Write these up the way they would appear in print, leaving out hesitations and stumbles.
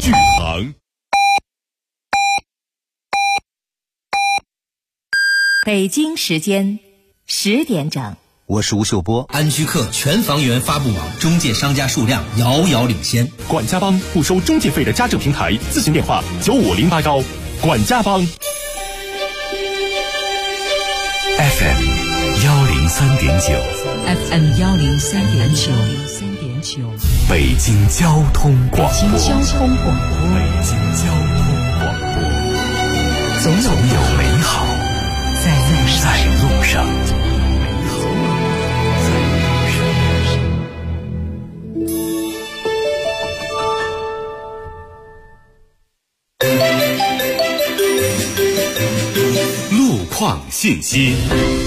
剧行。 北京时间10点整， 我是吴秀波。 安居客全房源发布网中介商家数量遥遥领先。 管家帮不收中介费的家政平台，咨询电话95089。管家帮 FM 103.9 北京交通广播。总有美好在路上。路况信息。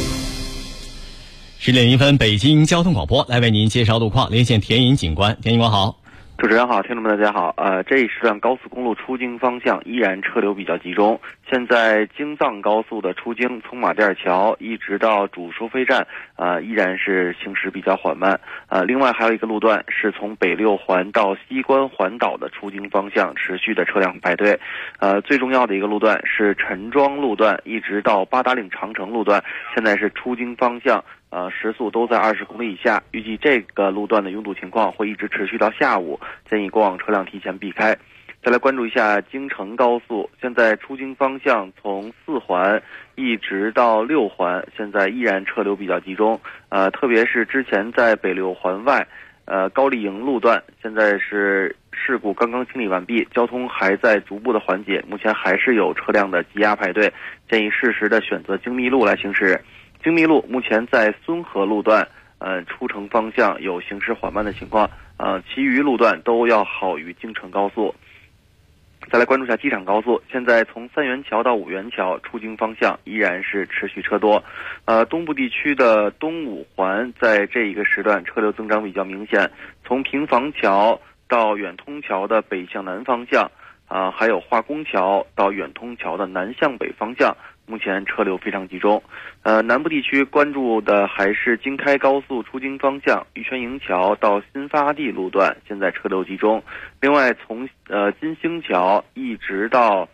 10点1分，北京交通广播来为您介绍路况，连线田颖警官。田警官好。 主持人好，听众们大家好。这一时段高速公路出京方向依然车流比较集中。现在京藏高速的出京从马甸桥一直到主收费站，依然是行驶比较缓慢。另外还有一个路段是从北六环到西关环岛的出京方向持续的车辆排队。最重要的一个路段是陈庄路段一直到八达岭长城路段，现在是出京方向。时速都在20公里以下，预计这个路段的拥堵情况会一直持续到下午，建议过往车辆提前避开。再来关注一下京承高速，现在出京方向从4环一直到6环，现在依然车流比较集中。特别是之前在北6环外，高丽营路段，现在是事故刚刚清理完毕，交通还在逐步的缓解，目前还是有车辆的积压排队，建议适时的选择京密路来行驶。京密路目前在孙河路段，出城方向有行驶缓慢的情况，其余路段都要好于京承高速。再来关注一下机场高速，现在从3元桥到5元桥出京方向依然是持续车多。东部地区的东5环在这一个时段车流增长比较明显，从平房桥到远通桥的北向南方向，还有化工桥到远通桥的南向北方向。目前车流非常集中。南部地区关注的还是京开高速出京方向玉泉营桥到新发地路段，现在车流集中。另外从金星桥一直到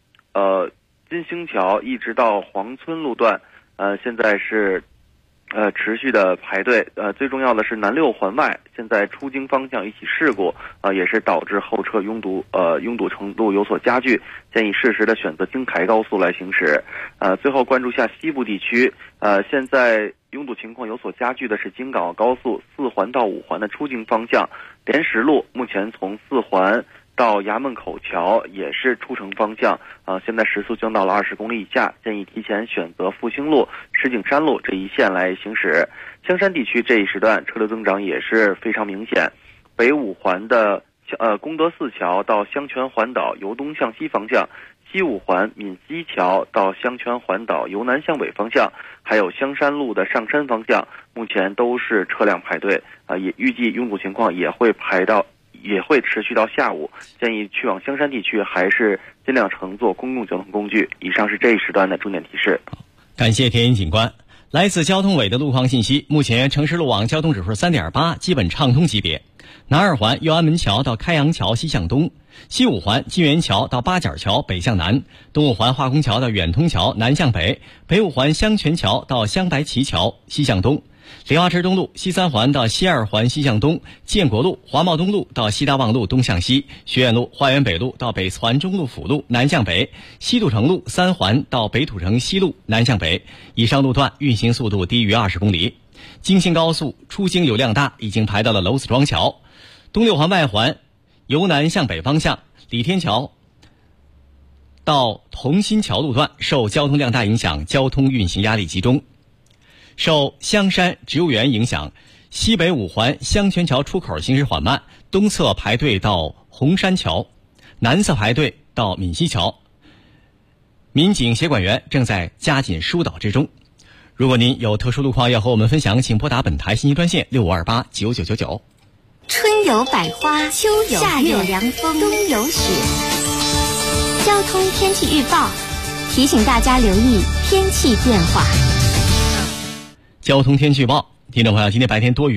黄村路段，现在是持续的排队。最重要的是南6环外现在出京方向一起事故，也是导致后车拥堵程度有所加剧，建议适时的选择京台高速来行驶。最后关注一下西部地区，现在拥堵情况有所加剧的是京港澳高速4环到5环的出京方向，莲石路目前从4环到衙门口桥也是出城方向，现在时速降到了20公里以下，建议提前选择复兴路、石景山路这一线来行驶。香山地区这一时段车流增长也是非常明显，北5环的功德寺桥到香泉环岛由东向西方向，西5环闽西桥到香泉环岛由南向北方向，还有香山路的上山方向，目前都是车辆排队，也预计拥堵情况也会持续到下午，建议去往香山地区还是尽量乘坐公共交通工具。以上是这一时段的重点提示。 感谢田颖警官。来自交通委的路况信息，目前城市路网交通指数 3.8， 基本畅通级别。南2环右安门桥到开阳桥西向东，西5环金源桥到八角桥北向南，东5环化工桥到远通桥南向北，北5环香泉桥到香白旗桥西向东，莲花池东路西3环到西2环西向东，建国路华贸东路到西大望路东向西，学院路花园北路到北环中路辅路南向北，西土城路3环到北土城西路南向北，以上路段运行速度低于20公里。京新高速出京流量大，已经排到了娄子庄桥。东6环外环由南向北方向李天桥到同心桥路段受交通量大影响，交通运行压力集中。受香山植物园影响，西北5环香泉桥出口行驶缓慢，东侧排队到红山桥，南侧排队到闽西桥。民警协管员正在加紧疏导之中。如果您有特殊路况要和我们分享，请拨打本台信息专线65289999。 春有百花，秋有夏有凉风，冬有雪。交通天气预报提醒大家留意天气变化。 交通天气预报，听众朋友，今天白天多云，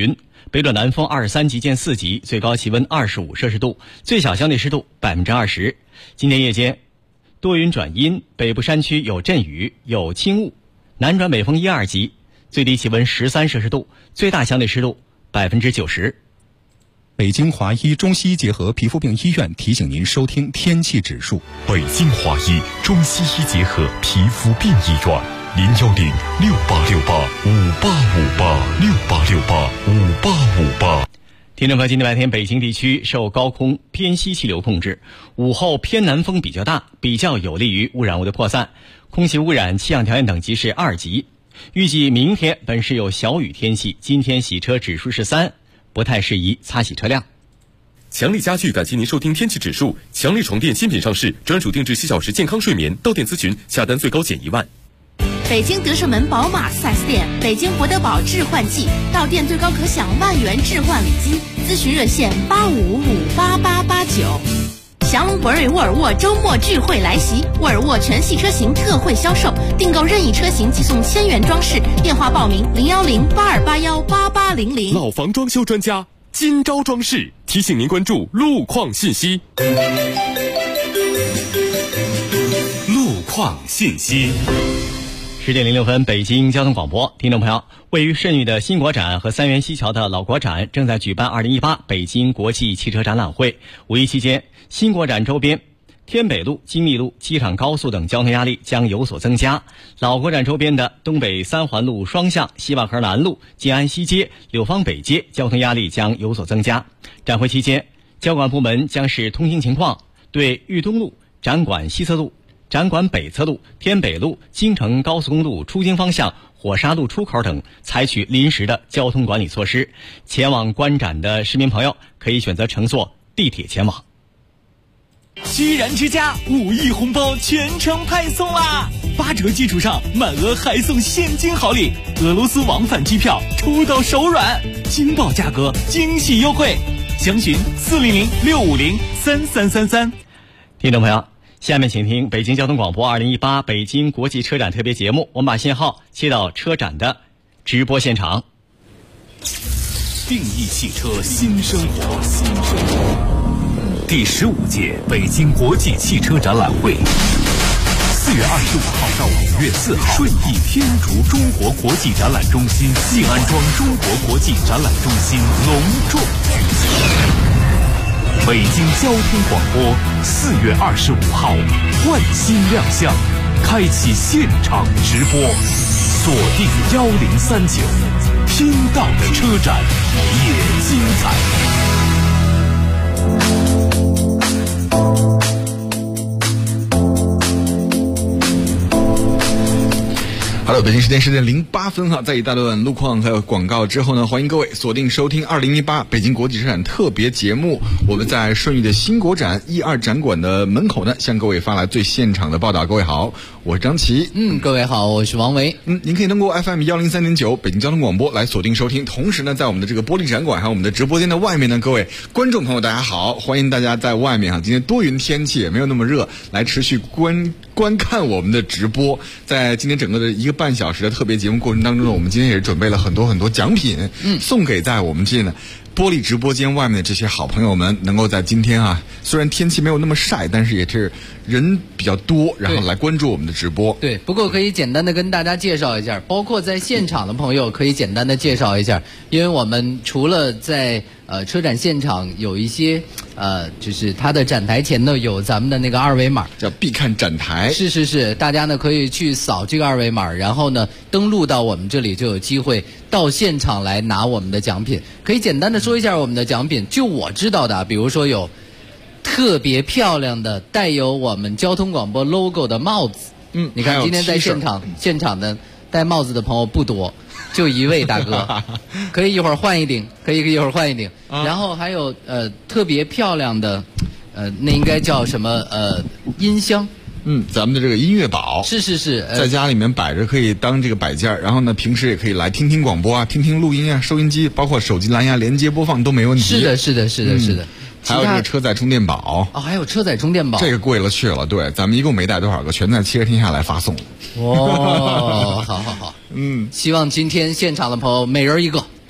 北转南风23级见4级，最高气温25摄氏度，最小相对湿度20%。今天夜间多云转阴，北部山区有阵雨，有轻雾，南转北风1、2级，最低气温13摄氏度，最大相对湿度90%。 北京华医中西医结合皮肤病医院提醒您收听天气指数。北京华医中西医结合皮肤病医院，0106858586858 听众朋友，今天白天北京地区受高空偏西气流控制，午后偏南风比较大，比较有利于污染物的扩散，空气污染气象条件等级是2级。预计明天本市有小雨天气，今天洗车指数是3，不太适宜擦洗车辆。 强力家具感谢您收听天气指数。强力床垫新品上市，专属定制7小时健康睡眠，到店咨询，下单最高减1万。 北京德胜门宝马 4S 店，北京博德堡置换季，到店最高可享1万元置换礼金，咨询热线85558889。祥龙博瑞沃尔沃周末聚会来袭，沃尔沃全系车型特惠销售，订购任意车型即送1000元装饰，电话报名01082818800。 老房装修专家今朝装饰提醒您关注路况信息。路况信息。 10点06分，北京交通广播，听众朋友，位于顺义的新国展和三元西桥的老国展正在举办2018北京国际汽车展览会。五一期间，新国展周边天北路、金密路、机场高速等交通压力将有所增加。老国展周边的东北三环路双向、西坝河南路、静安西街、柳坊北街交通压力将有所增加。展会期间，交管部门将视通行情况，对豫东路、展馆西侧路、展馆北侧路、天北路、京承高速公路出京方向、火沙路出口等采取临时的交通管理措施。前往观展的市民朋友可以选择乘坐地铁前往。 居然之家5亿红包全程派送啦！8折基础上满额还送现金好礼，俄罗斯往返机票出到手软，惊爆价格，惊喜优惠，详询400-650-3333。 听众朋友，下面请听北京交通广播2018北京国际车展特别节目，我们把信号切到车展的直播现场。 定义汽车新生活，第15届北京国际汽车展览会，4月25号到5月4号，顺义天竺中国国际展览中心、静安庄中国国际展览中心隆重举行。北京交通广播4月25号换新亮相，开启现场直播，锁定1039，听到的车展也精彩。 Hello， 北京时间10点08分哈，在一大段路况还有广告之后呢，欢迎各位锁定收听2018北京国际车展特别节目。我们在顺义的新国展1、2展馆的门口呢，向各位发来最现场的报道。各位好，我是张琪。 各位好，我是王维。 您可以通过 FM 103.9北京交通广播来锁定收听。同时呢，在我们的这个玻璃展馆还有我们的直播间的外面呢，各位观众朋友大家好，欢迎大家在外面今天多云天气也没有那么热，来持续观看我们的直播。在今天整个的1个半小时的特别节目过程当中呢，我们今天也准备了很多奖品，送给在我们这呢玻璃直播间外面的这些好朋友们，能够在今天虽然天气没有那么晒，但是也是人比较多，然后来关注我们的直播。 对，不过可以简单的跟大家介绍一下，包括在现场的朋友可以简单的介绍一下，因为我们除了在车展现场有一些就是它的展台前呢有咱们的那个二维码， 叫必看展台。 是，大家呢可以去扫这个二维码，然后呢登录到我们这里，就有机会到现场来拿我们的奖品。可以简单的说一下我们的奖品，就我知道的，比如说有特别漂亮的带有我们交通广播 logo 的帽子。你看今天在现场的戴帽子的朋友不多，就一位大哥，可以一会儿换一顶，然后还有特别漂亮的那应该叫什么音箱。 咱们的这个音乐宝是在家里面摆着可以当这个摆件，然后呢平时也可以来听听广播听听录音收音机，包括手机蓝牙连接播放都没问题。 是的。 还有这个车载充电宝还有车载充电宝， 这个贵了去了。对，咱们一共没带多少个，全在汽车天下来发送。 好，希望今天现场的朋友每人一个。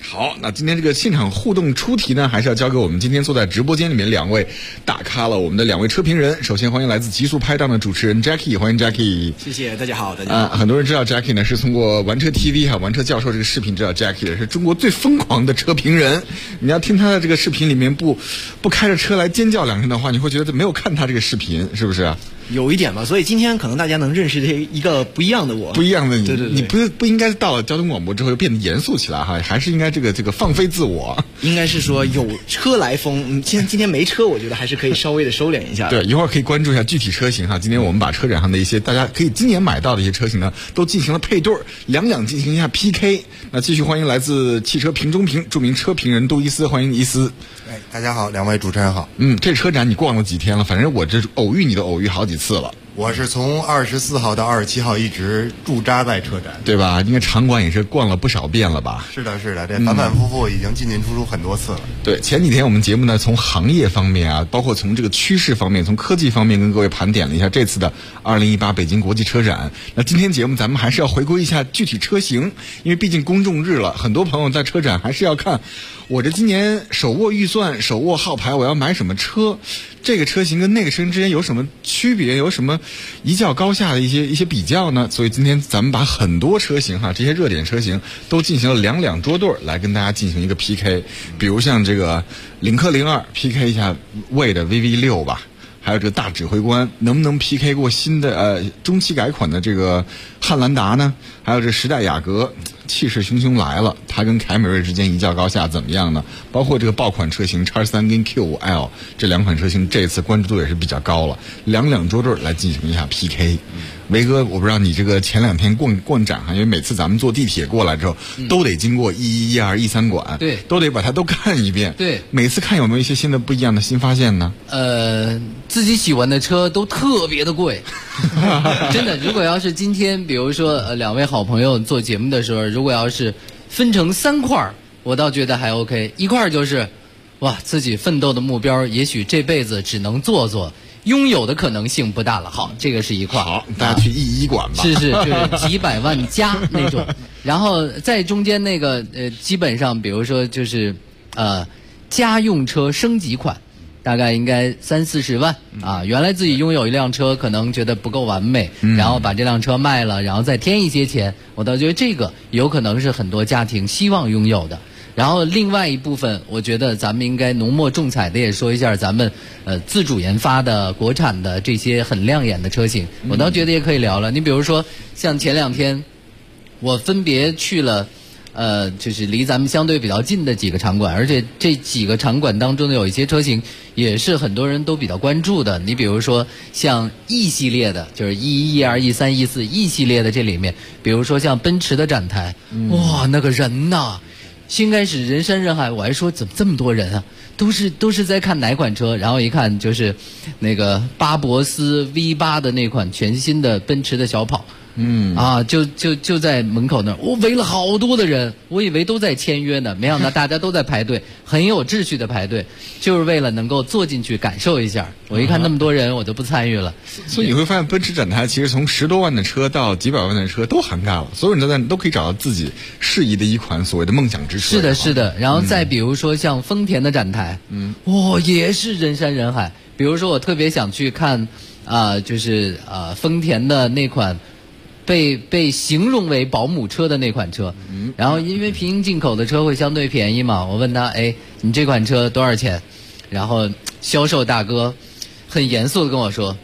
好，那今天这个现场互动出题呢，还是要交给我们今天坐在直播间里面2位大咖了，我们的2位车评人。首先欢迎来自极速拍档的主持人 Jackie， 欢迎 Jackie。 谢谢，大家好，大家好。 很多人知道 Jackie 呢是通过玩车 TV 玩车教授这个视频知道 Jackie 的，是中国最疯狂的车评人。你要听他的这个视频里面不开着车来尖叫2声的话，你会觉得没有看他这个视频，是不是？ 有一点吧，所以今天可能大家能认识一个不一样的我， 不一样的你。 对对对， 你不应该到了交通广播之后变得严肃起来哈，还是应该这个放飞自我。 应该是说有车来风，今天没车，我觉得还是可以稍微的收敛一下。 对，一会儿可以关注一下具体车型哈。今天我们把车展上的一些大家可以今年买到的一些车型呢，都进行了配对，2进行一下 PK。那继续欢迎来自汽车评中评著名车评人杜伊斯，欢迎伊斯。 大家好，2位主持人好。 这车展你逛了几天了？反正我这偶遇你都偶遇好几次了。 我是从24号到27号一直驻扎在车展， 对吧？应该场馆也是逛了不少遍了吧？ 是的，这反反复复已经进出很多次了。 对，前几天我们节目呢，从行业方面啊，包括从这个趋势方面，从科技方面，跟各位盘点了一下这次的2018北京国际车展。那今天节目咱们还是要回归一下具体车型，因为毕竟公众日了，很多朋友在车展还是要看我这今年手握预算、手握号牌，我要买什么车。这个车型跟那个车型之间有什么区别？有什么一较高下的一些比较呢？所以今天咱们把很多车型这些热点车型都进行了两桌对来跟大家进行一个 PK。比如像这个领克02 PK 一下魏的 VV6 吧，还有这个大指挥官能不能 PK 过新的中期改款的这个汉兰达呢？还有这10代雅阁气势汹汹来了，它跟凯美瑞之间一较高下怎么样呢？包括这个爆款车型 X3 跟 Q5L 这2款车型，这次关注度也是比较高了。两桌对来进行一下 PK。维哥，我不知道你这个前2天逛展因为每次咱们坐地铁过来之后，都得经过11、12、13馆， 对， 都得把它都看一遍。 对， 每次看有没有一些新的不一样的新发现呢？ 自己喜欢的车都特别的贵，真的。如果要是今天，比如说2位好朋友做节目的时候，如果要是分成3块，我倒觉得还 OK。一块就是自己奋斗的目标，也许这辈子只能做，拥有的可能性不大了。好，这个是一块。 好，大家去11馆吧。 是，就是几百万加那种。然后在中间那个基本上比如说就是家用车升级款，大概应该30-40万啊。原来自己拥有一辆车，可能觉得不够完美，然后把这辆车卖了，然后再添一些钱，我倒觉得这个有可能是很多家庭希望拥有的。然后另外一部分，我觉得咱们应该浓墨重彩的也说一下咱们自主研发的国产的这些很亮眼的车型，我倒觉得也可以聊了。你比如说像前2天，我分别去了就是离咱们相对比较近的几个场馆，而且这几个场馆当中的有一些车型也是很多人都比较关注的。你比如说像 E 系列的，就是 E1、E2、E3、E4 E 系列的，这里面比如说像奔驰的展台，那个人呐，先开始人山人海，我还说怎么这么多人啊，都是在看哪款车，然后一看就是那个巴博斯 V8 的那款全新的奔驰的小跑。就在门口那儿，我围了好多的人，我以为都在签约呢，没想到大家都在排队，很有秩序的排队，就是为了能够坐进去感受一下。我一看那么多人，我就不参与了。 所以你会发现，奔驰展台其实从10多万的车到几百万的车都涵盖了，所有人都可以找到自己适宜的一款所谓的梦想之车。 是的。然后再比如说像丰田的展台，也是人山人海。比如说我特别想去看就是丰田的那款被形容为保姆车的那款车，然后因为平行进口的车会相对便宜嘛，我问他，你这款车多少钱？然后销售大哥很严肃的跟我说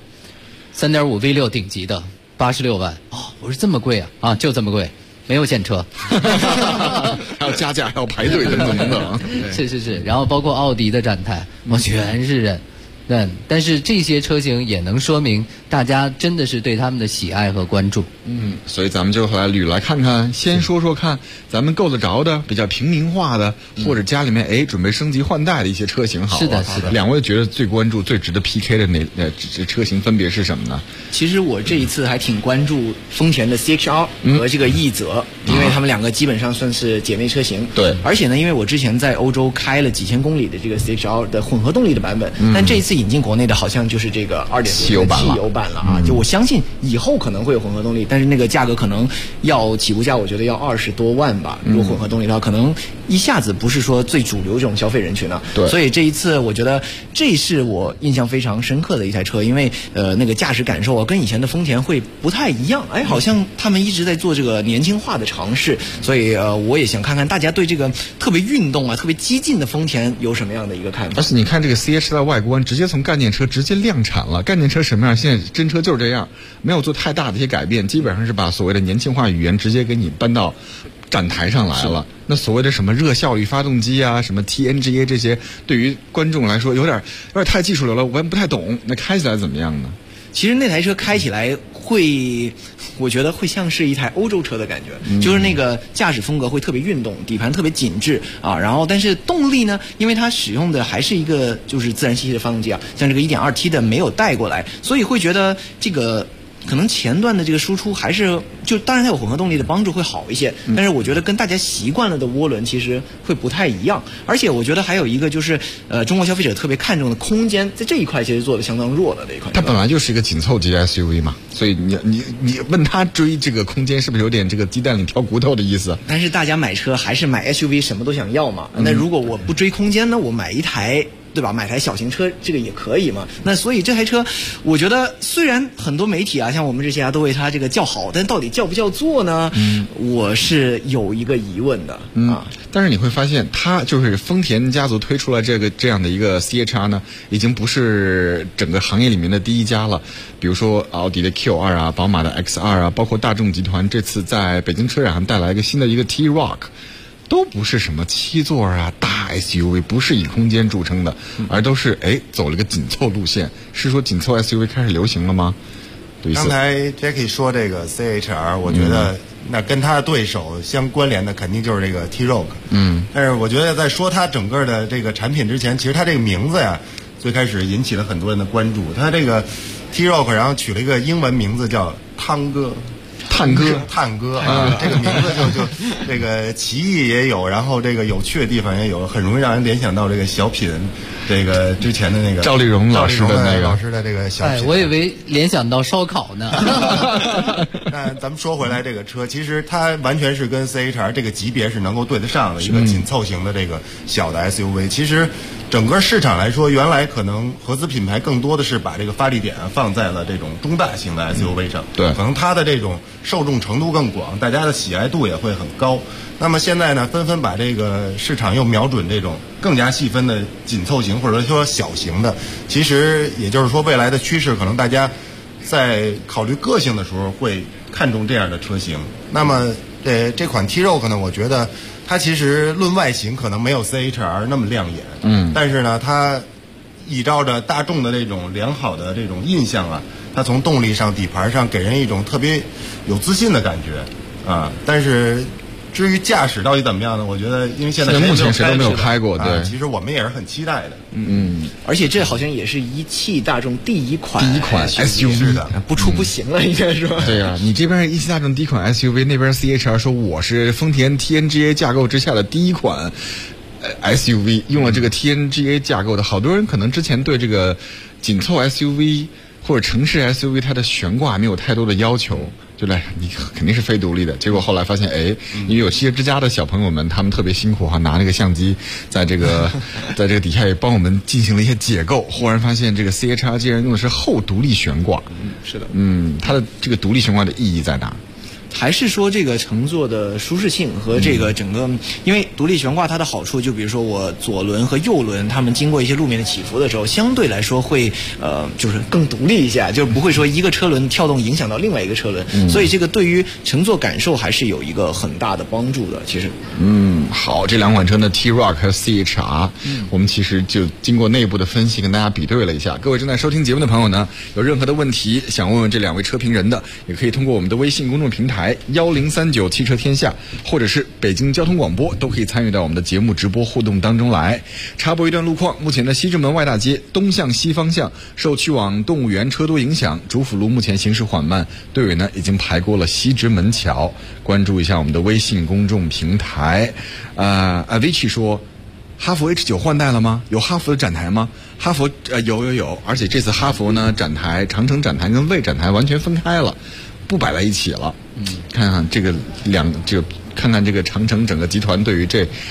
，3.5 V6 顶级的86万。我说这么贵啊？就这么贵，没有现车， 还要加价，还要排队等等。 是。然后包括奥迪的展台，全是人。但是这些车型也能说明大家真的是对他们的喜爱和关注。 所以咱们就来看看，先说说看咱们够得着的比较平民化的，或者家里面准备升级换代的一些车型好了。 是的。 2位觉得最关注、最值得 PK 的车型分别是什么呢？ 其实我这一次还挺关注丰田的 CHR 和这个奕泽，因为他们2个基本上算是姐妹车型。 对。 而且呢，因为我之前在欧洲开了几千公里的这个 CHR 的混合动力的版本，但这一次引进国内的好像就是这个2.0汽油版了啊。就我相信以后可能会有混合动力，但是那个价格可能要起步价，我觉得要20多万吧。如果混合动力的话，可能一下子不是说最主流这种消费人群了。 对， 所以这一次我觉得这是我印象非常深刻的一台车，因为那个驾驶感受啊跟以前的丰田会不太一样，哎，好像他们一直在做这个年轻化的尝试，所以我也想看看大家对这个特别运动啊、特别激进的丰田有什么样的一个看法。 而且你看这个 CH 的外观，直接从概念车直接量产了，概念车什么样，现在真车就是这样，没有做太大的一些改变，基本上是把所谓的年轻化语言直接给你搬到展台上来了。那所谓的什么热效率发动机啊，什么 TNGA 这些，对于观众来说有点太技术流了，我也不太懂。那开起来怎么样呢？ 其实那台车开起来我觉得会像是一台欧洲车的感觉，就是那个驾驶风格会特别运动，底盘特别紧致啊，然后但是动力呢，因为它使用的还是一个就是自然吸气的发动机啊，像这个 1.2T 的没有带过来，所以会觉得这个可能前段的这个输出还是当然它有混合动力的帮助会好一些，但是我觉得跟大家习惯了的涡轮其实会不太一样。而且我觉得还有一个就是中国消费者特别看重的空间，在这一块其实做的相当弱的这一块。 它本来就是一个紧凑级 SUV 嘛，所以你问他追这个空间是不是有点这个鸡蛋里挑骨头的意思？ 但是大家买车还是买 SUV 什么都想要嘛，那如果我不追空间呢，我买一台对吧？买台小型车这个也可以嘛。那所以这台车，我觉得虽然很多媒体啊，像我们这些啊，都为它这个叫好，但到底叫不叫座呢？我是有一个疑问的啊。 但是你会发现，它就是丰田家族推出了这样的一个 CHR 呢，已经不是整个行业里面的第一家了。比如说奥迪的 Q2 啊，宝马的 X2 啊，包括大众集团这次在北京车展上带来一个新的一个 T-Roc。都不是什么7座啊大 SUV， 不是以空间著称的，而都是走了个紧凑路线。是说紧凑 SUV 开始流行了吗？ 刚才 Jackie 说这个 CHR， 我觉得那跟他的对手相关联的肯定就是这个 T-Roc。但是我觉得在说它整个的这个产品之前，其实它这个名字呀，最开始引起了很多人的关注。它这个 T-Roc 然后取了一个英文名字叫汤哥。探戈啊，这个名字就这个奇异也有，然后这个有趣的地方也有，很容易让人联想到这个小品，这个之前的那个赵丽蓉老师的这个小品。 我以为联想到烧烤呢。 那咱们说回来，这个车其实它完全是跟 CHR 这个级别是能够对得上的一个紧凑型的这个小的 SUV。其实整个市场来说，原来可能合资品牌更多的是把这个发力点放在了这种中大型的 SUV 上， 对， 可能它的这种受众程度更广，大家的喜爱度也会很高。那么现在呢，纷纷把这个市场又瞄准这种更加细分的紧凑型或者说小型的。其实也就是说，未来的趋势可能大家在考虑个性的时候会看重这样的车型。那么这款 T-Roc 呢，我觉得它其实论外形可能没有 CHR 那么亮眼，但是呢，它依照着大众的这种良好的这种印象啊，它从动力上、底盘上给人一种特别有自信的感觉啊。但是至于驾驶到底怎么样呢？我觉得，因为现在目前谁都没有开过，对， 其实我们也是很期待的。 而且这好像也是一汽大众第一款 SUV 的， 不出不行了，应该是吧？ 对呀，你这边是一汽大众第一款 SUV， 那边 CHR 说我是丰田 TNGA 架构之下的第一款SUV， 用了这个 TNGA 架构的。好多人可能之前对这个紧凑 SUV 或者城市 SUV 它的悬挂没有太多的要求。就来，你肯定是非独立的。结果后来发现，因为有汽车之家的小朋友们，他们特别辛苦哈，拿那个相机在这个底下也帮我们进行了一些解构。忽然发现，这个 CHR 竟然用的是后独立悬挂。 是的。 它的这个独立悬挂的意义在哪？ 还是说这个乘坐的舒适性和这个整个，因为独立悬挂它的好处，就比如说我左轮和右轮，它们经过一些路面的起伏的时候，相对来说会就是更独立一下，就是不会说一个车轮跳动影响到另外一个车轮，所以这个对于乘坐感受还是有一个很大的帮助的。其实， 好，这两款车呢 T-Roc 和 CHR，我们其实就经过内部的分析跟大家比对了一下。各位正在收听节目的朋友呢，有任何的问题想问问这两位车评人的，也可以通过我们的微信公众平台1039汽车天下，或者是北京交通广播，都可以参与到我们的节目直播互动当中来。插播一段路况，目前的西直门外大街东向西方向受去往动物园车多影响，主辅路目前行驶缓慢，队尾呢已经排过了西直门桥。关注一下我们的微信公众平台。Avicii 说，哈弗 H9 换代了吗？有哈弗的展台吗？哈弗有，而且这次哈弗呢展台，长城展台跟魏展台完全分开了，不摆在一起了。看看这个看看这个长城整个集团对于这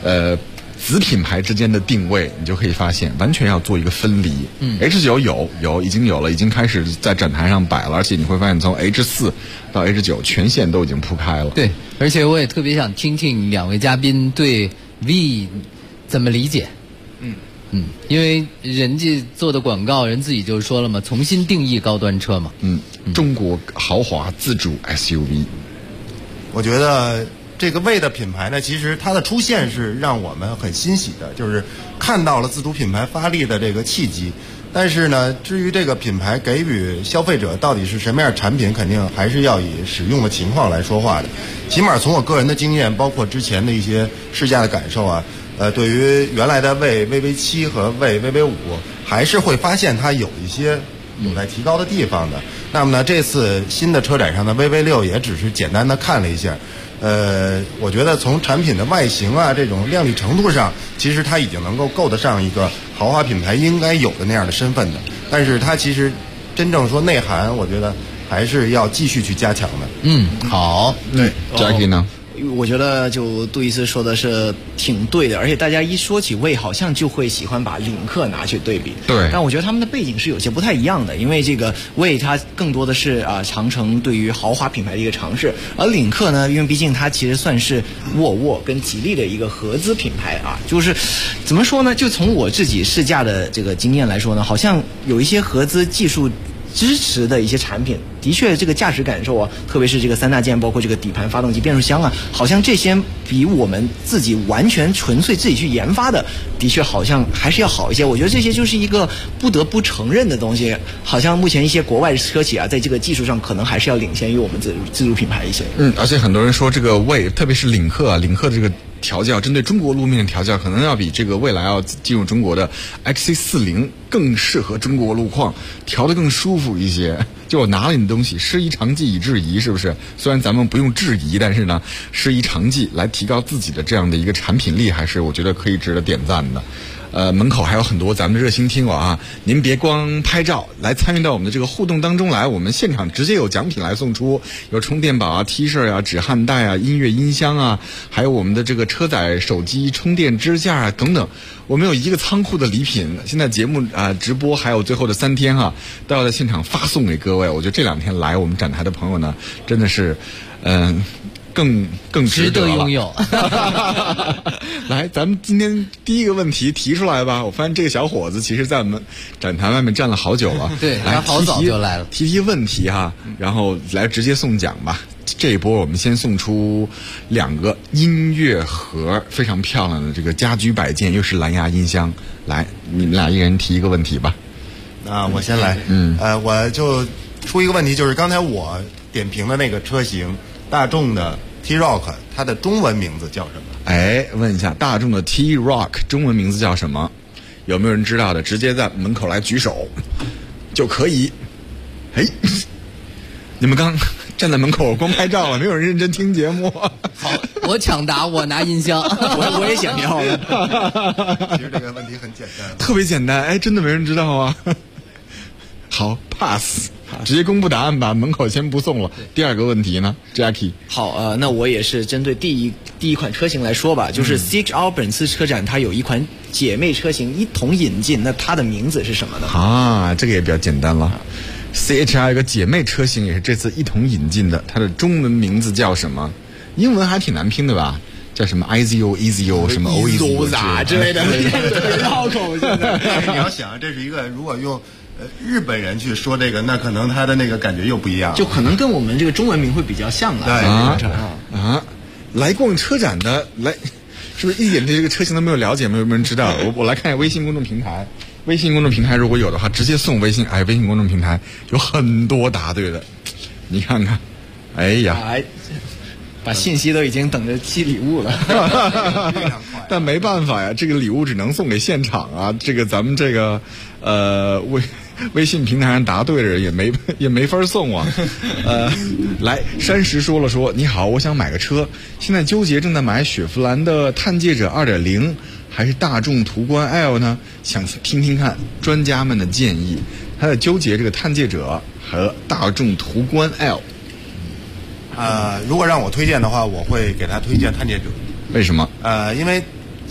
子品牌之间的定位，你就可以发现完全要做一个分离。H9 已经有了，已经开始在展台上摆了，而且你会发现从 H4 到 H9 全线都已经铺开了。 对，而且我也特别想听听两位嘉宾对 V 怎么理解。因为人家做的广告，人自己就说了嘛，重新定义高端车嘛。 中国豪华自主 SUV。 我觉得这个魏的品牌呢，其实它的出现是让我们很欣喜的，就是看到了自主品牌发力的这个契机。但是呢，至于这个品牌给予消费者到底是什么样的产品，肯定还是要以使用的情况来说话的。起码从我个人的经验，包括之前的一些试驾的感受啊，对于原来的魏 VV7 和魏 VV5，还是会发现它有一些有待提高的地方的。那么呢，这次新的车展上的 VV6 也只是简单的看了一下。我觉得从产品的外形啊，这种靓丽程度上，其实它已经能够够得上一个豪华品牌应该有的那样的身份的。但是它其实真正说内涵，我觉得还是要继续去加强的。 好， 对 ，Jackie 呢？ 我觉得就杜伊斯说的是挺对的，而且大家一说起魏，好像就会喜欢把领克拿去对比。 对， 但我觉得他们的背景是有些不太一样的，因为这个魏它更多的是长城对于豪华品牌的一个尝试，而领克呢，因为毕竟它其实算是沃尔沃跟吉利的一个合资品牌啊，就是怎么说呢？就从我自己试驾的这个经验来说呢，好像有一些合资技术支持的一些产品，的确这个驾驶感受啊，特别是这个三大件，包括这个底盘、发动机、变速箱啊，好像这些比我们自己完全纯粹自己去研发的，的确好像还是要好一些。我觉得这些就是一个不得不承认的东西。好像目前一些国外车企啊，在这个技术上可能还是要领先于我们自主品牌一些。 而且很多人说这个魏，特别是领克的这个调教，针对中国路面的调教，可能要比这个未来要进入中国的 XC40更适合中国路况，调得更舒服一些。就我拿了你的东西，师夷长技以制夷，是不是？虽然咱们不用质疑，但是呢，师夷长技来提高自己的这样的一个产品力，还是我觉得可以值得点赞的。门口还有很多咱们的热心听友啊，您别光拍照，来参与到我们的这个互动当中来，我们现场直接有奖品来送出，有充电宝啊、T 恤啊、止汗带啊、音乐音箱啊，还有我们的这个车载手机充电支架啊等等，我们有一个仓库的礼品。现在节目直播还有最后的3天哈，都要在现场发送给各位。我觉得这2天来我们展台的朋友呢，真的是更值得拥有。 来，咱们今天第一个问题提出来吧。我发现这个小伙子其实在我们展台外面站了好久了。 对，他好早就来了。 提问题哈，然后来直接送奖吧。这一波我们先送出2个音乐盒，非常漂亮的这个家居摆件，又是蓝牙音箱。来，你们俩一人提一个问题吧。 我先来。我就出一个问题，就是刚才我点评的那个车型。大众的 T-Roc 它的中文名字叫什么？ 问一下大众的 T-Roc 中文名字叫什么？有没有人知道的？直接在门口来举手就可以。你们刚站在门口光拍照了，没有人认真听节目。 好，我抢答，我拿音箱， 我也想要了。其实这个问题很简单， 特别简单。真的没人知道啊。好 ，pass。直接公布答案吧，门口先不送了。第2个问题呢 ，Jackie。 好，那我也是针对第一款车型来说吧，就是 CHR 本次车展它有一款姐妹车型一同引进，那它的名字是什么呢？ 这个也比较简单了。CHR 有个姐妹车型也是这次一同引进的，它的中文名字叫什么？英文还挺难拼的吧？叫什么 IZO、EZO 什么 OEZO 之类的，绕口。现在你要想，这是一个如果用日本人去说这个，那可能他的那个感觉又不一样， 就可能跟我们这个中文名会比较像了。 来逛车展的来，是不是一点对这个车型都没有了解？没有人知道？我来看一下微信公众平台。微信公众平台如果有的话，直接送微信。微信公众平台有很多答对的，你看看。 把信息都已经等着寄礼物了。 但没办法呀，这个礼物只能送给现场啊。这个咱们这个微信平台上答对的人也没法送啊。来，山石说你好，我想买个车，现在纠结正在买雪佛兰的探界者 2.0 还是大众途观 L 呢？想听听看专家们的建议。他在纠结这个探界者和大众途观 L。 如果让我推荐的话，我会给他推荐探界者。 为什么？ 因为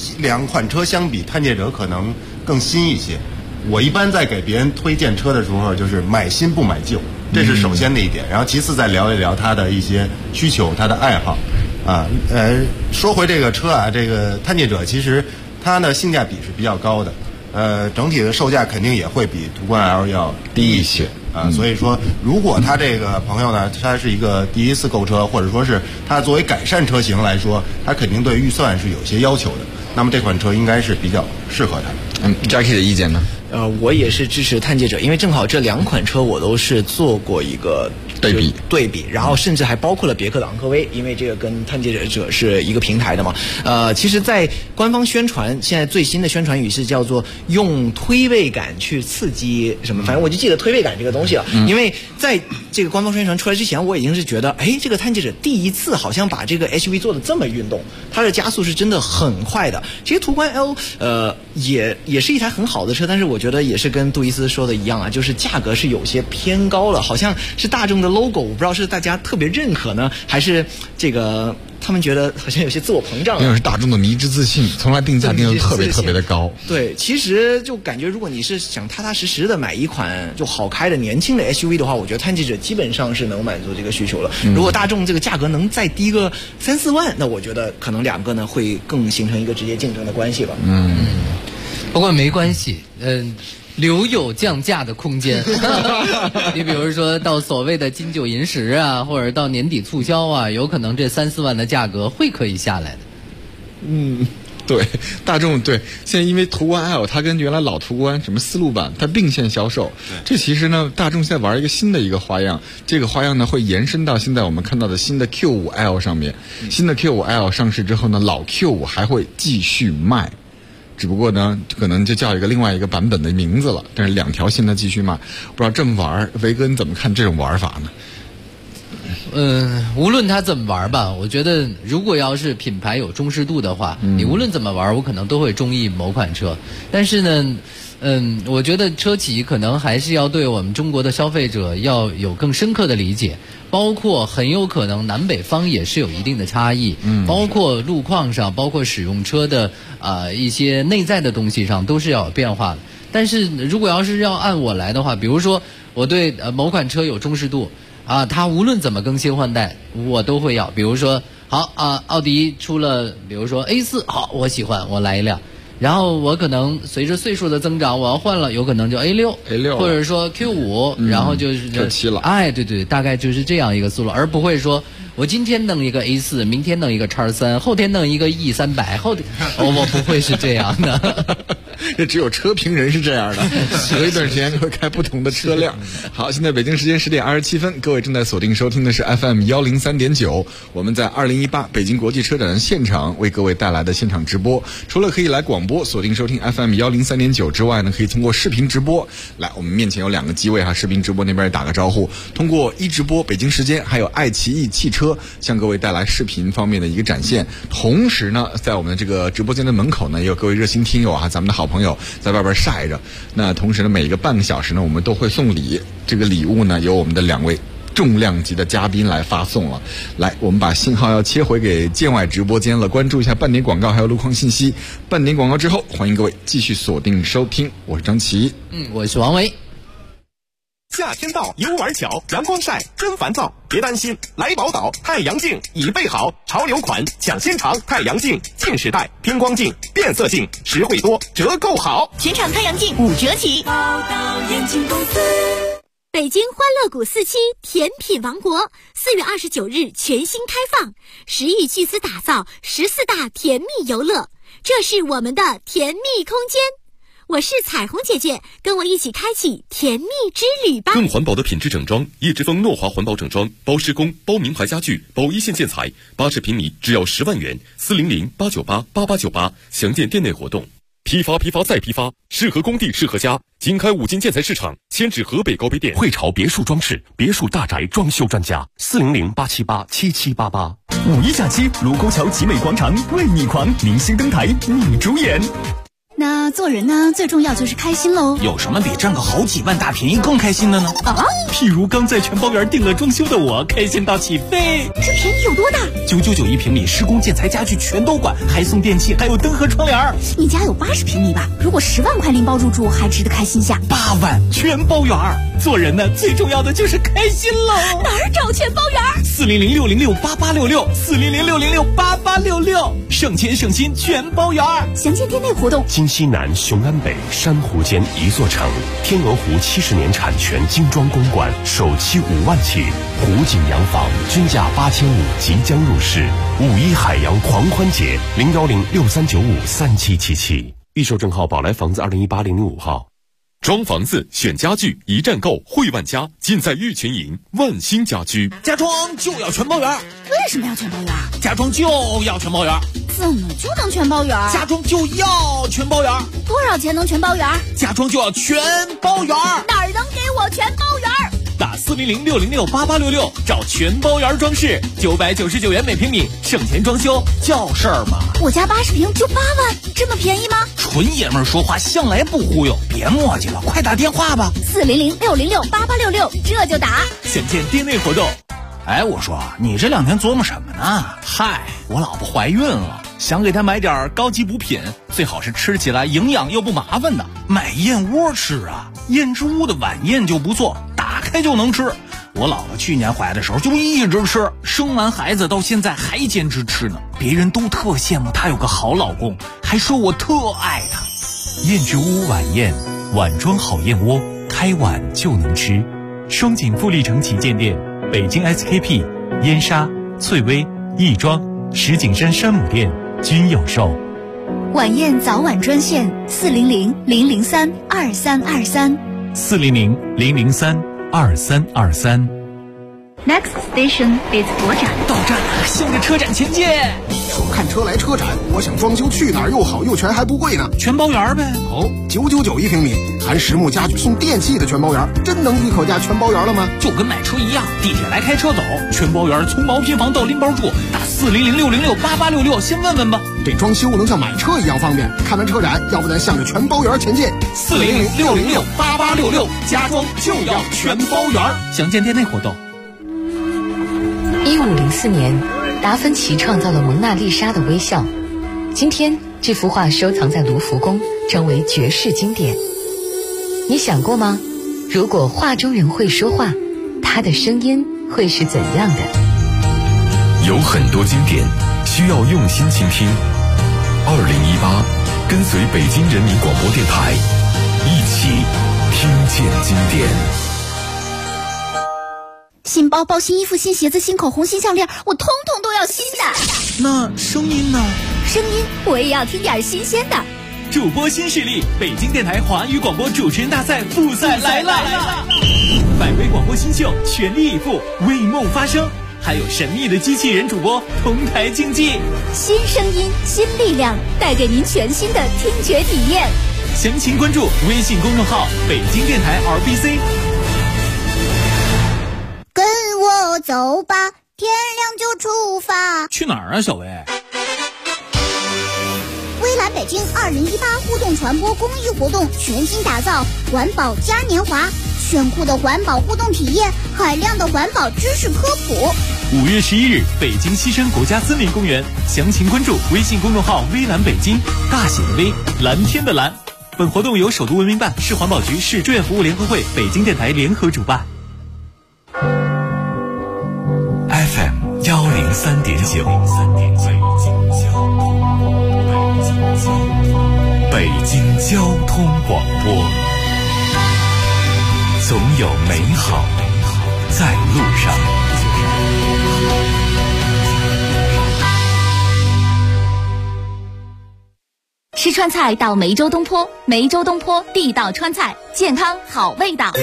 两款车相比，探界者可能更新一些。我一般在给别人推荐车的时候，就是买新不买旧，这是首先的一点。然后其次再聊一聊他的一些需求，他的爱好。说回这个车啊，这个探界者其实它的性价比是比较高的，整体的售价肯定也会比途观 L 要低一些啊。所以说，如果他这个朋友呢，他是一个第一次购车，或者说是他作为改善车型来说，他肯定对预算是有些要求的。那么这款车应该是比较适合他的。 Jackie 的意见呢？ 我也是支持探界者，因为正好这两款车我都是做过一个对比，然后甚至还包括了别克的昂科威，因为这个跟探界者是一个平台的嘛。其实，在官方宣传，现在最新的宣传语是叫做用推背感去刺激什么，反正我就记得推背感这个东西了。因为在这个官方宣传出来之前，我已经是觉得，这个探界者第一次好像把这个 SUV 做的这么运动，它的加速是真的很快的。其实途观 L 也是一台很好的车，但是我觉得也是跟杜伊斯说的一样啊，就是价格是有些偏高了，好像是大众的 logo， 我不知道是大家特别认可呢，还是这个他们觉得好像有些自我膨胀了。 因为是大众的迷之自信，从来定价定的特别特别的高。 对，其实就感觉如果你是想踏踏实实的买一款就好开的年轻的 SUV 的话，我觉得探界者基本上是能满足这个需求了。如果大众这个价格能再低个3-4万，那我觉得可能两个呢会更形成一个直接竞争的关系吧。 不过没关系，留有降价的空间。你比如说到所谓的金九银十啊，或者到年底促销啊，有可能这3-4万的价格会可以下来的。 对，大众对，现在因为途观 L 它跟原来老途观什么思路版它并线销售，这其实呢大众现在玩一个新的一个花样，这个花样呢会延伸到现在我们看到的新的 Q5L 上面。新的 Q5L 上市之后呢，老 Q5 还会继续卖。只不过呢，可能就叫另外一个版本的名字了，但是两条线呢继续卖，不知道这么玩，维哥你怎么看这种玩法呢？ 无论他怎么玩吧，我觉得如果要是品牌有忠实度的话，你无论怎么玩，我可能都会中意某款车。但是呢，我觉得车企可能还是要对我们中国的消费者要有更深刻的理解，包括很有可能南北方也是有一定的差异，包括路况上，包括使用车的一些内在的东西上都是要有变化的。但是如果要是要按我来的话，比如说我对某款车有忠实度它无论怎么更新换代我都会要。比如说奥迪出了比如说 A4， 好，我喜欢，我来一辆。然后我可能随着岁数的增长，我要换了，有可能就 A6， 或者说 Q5，然后就是 Q7了。 对，大概就是这样一个思路，而不会说我今天弄一个 A4， 明天弄一个X3，后天弄一个 E300，我不会是这样的。 这只有车评人是这样的，隔一段时间就会开不同的车辆。好，现在北京时间10点27分，各位正在锁定收听的是 FM 103.9，我们在2018北京国际车展现场为各位带来的现场直播。除了可以来广播锁定收听 FM 103.9之外呢，可以通过视频直播来。我们面前有2个机位视频直播那边打个招呼。通过直播北京时间还有爱奇艺汽车向各位带来视频方面的一个展现。同时呢，在我们的这个直播间的门口呢，也有各位热心听友咱们的好朋友在外边晒着。那同时呢，每个半个小时呢，我们都会送礼。这个礼物呢，由我们的2位重量级的嘉宾来发送了。来，我们把信号要切回给建外直播间了，关注一下半点广告还有路况信息。半点广告之后，欢迎各位继续锁定收听。我是张琪， 我是王维。 夏天到，游玩巧，阳光晒真烦躁，别担心，来宝岛太阳镜已备好，潮流款抢先尝，太阳镜近视带偏光镜变色镜，实惠多，折扣好， 全场太阳镜5折起。 宝岛眼镜公司。北京欢乐谷4期甜品王国4月29日全新开放，10亿巨资打造14大甜蜜游乐，这是我们的甜蜜空间。我是彩虹姐姐，跟我一起开启甜蜜之旅吧。 更环保的品质整装，叶之峰诺华环保整装，包施工，包名牌家具，包一线建材，80平米只要10万元，400-898-8898，详见店内活动。批发再批发，适合工地适合家。经开5金建材市场，迁至河北高碑店。 汇潮别墅装饰，别墅大宅装修专家，400-878-7788。 5一假期，卢沟桥集美广场为你狂，明星登台你主演。 那做人呢，最重要就是开心喽。 有什么比占个好几万大便宜更开心的呢？ 譬如刚在全包园定了装修的我，开心到起飞。 这便宜有多大 ？999一平米，施工建材家具全都管，还送电器，还有灯和窗帘。 你家有80平米吧？如果10万块拎包入住，还值得开心下。 8万全包园，做人呢最重要的就是开心喽。 哪儿找全包园 ？400-606-8866，400-606-8866，省钱省心全包园。 详见店内活动。 京西南雄安北珊瑚间一座城，天鹅湖70年产权精装公馆，首期5万起，湖景洋房均价8500即将入市。5·1海洋狂欢节，01063953777，预售证号宝来房子2018-005号。 装房子选家具，一站购汇万家，尽在玉泉营万兴家居。 家装就要全包园。 为什么要全包园？ 家装就要全包园。 怎么就能全包园？ 家装就要全包园。 多少钱能全包园？ 家装就要全包园。 哪儿能给我全包园？ 打400-606-8866，找全包园装饰，999元每平米，省钱装修叫事儿嘛。 我家80平就8万，这么便宜吗？ 纯爷们儿说话向来不忽悠，别磨叽了，快打电话吧。 400-606-8866，这就打。 详见店内活动。哎，我说你这2天琢磨什么呢？嗨，我老婆怀孕了，想给她买点高级补品，最好是吃起来营养又不麻烦的。买燕窝吃啊，燕之屋的晚宴就不错，打开就能吃。我老婆去年怀的时候就一直吃，生完孩子到现在还坚持吃呢。别人都特羡慕她有个好老公，还说我特爱她。燕之屋晚宴，碗装好燕窝，开碗就能吃。双井富力城旗舰店，北京 SKP、燕莎、翠微、亦庄、石景山山姆店均有售。 晚宴早晚专线400-003-2323。 400-003-2323。 Next station is 佛展。 到站了，向着车展前进。 说看车来车展，我想装修去哪儿又好又全还不贵呢？ 全包园呗。 哦，999一平米，含实木家具送电器的全包园，真能一口价全包园了吗？ 就跟买车一样，地铁来开车走，全包园从毛坯房到拎包住，打400-606-8866，先问问吧。 这装修能像买车一样方便。看完车展，要不咱向着全包园前进。 400-606-8866，家装就要全包园。详见店内活动。 1504年，达芬奇创造了蒙娜丽莎的微笑。今天，这幅画收藏在卢浮宫，成为绝世经典。你想过吗？如果画中人会说话，他的声音会是怎样的？ 有很多经典需要用心倾听。2018，跟随北京人民广播电台，一起听见经典。 新包包、新衣服、新鞋子、新口红、新项链，我通通都要新的。 那声音呢？ 声音我也要听点新鲜的。 主播新势力，北京电台华语广播主持人大赛复赛来了！百位广播新秀全力以赴，为梦发声，还有神秘的机器人主播同台竞技。 新声音，新力量，带给您全新的听觉体验。 详情关注微信公众号北京电台 RBC。 跟我走吧，天亮就出发。 去哪儿啊，小薇？ 微蓝北京2018互动传播公益活动全新打造环保嘉年华，炫酷的环保互动体验，海量的环保知识科普。 5月11日，北京西山国家森林公园，详情关注微信公众号微蓝北京，大写的微，蓝天的蓝。本活动由首都文明办、市环保局、市志愿服务联合会、北京电台联合主办。FM 103.9，北京交通广播，总有美好在路上。 吃川菜到梅州东坡，梅州东坡地道川菜，健康好味道。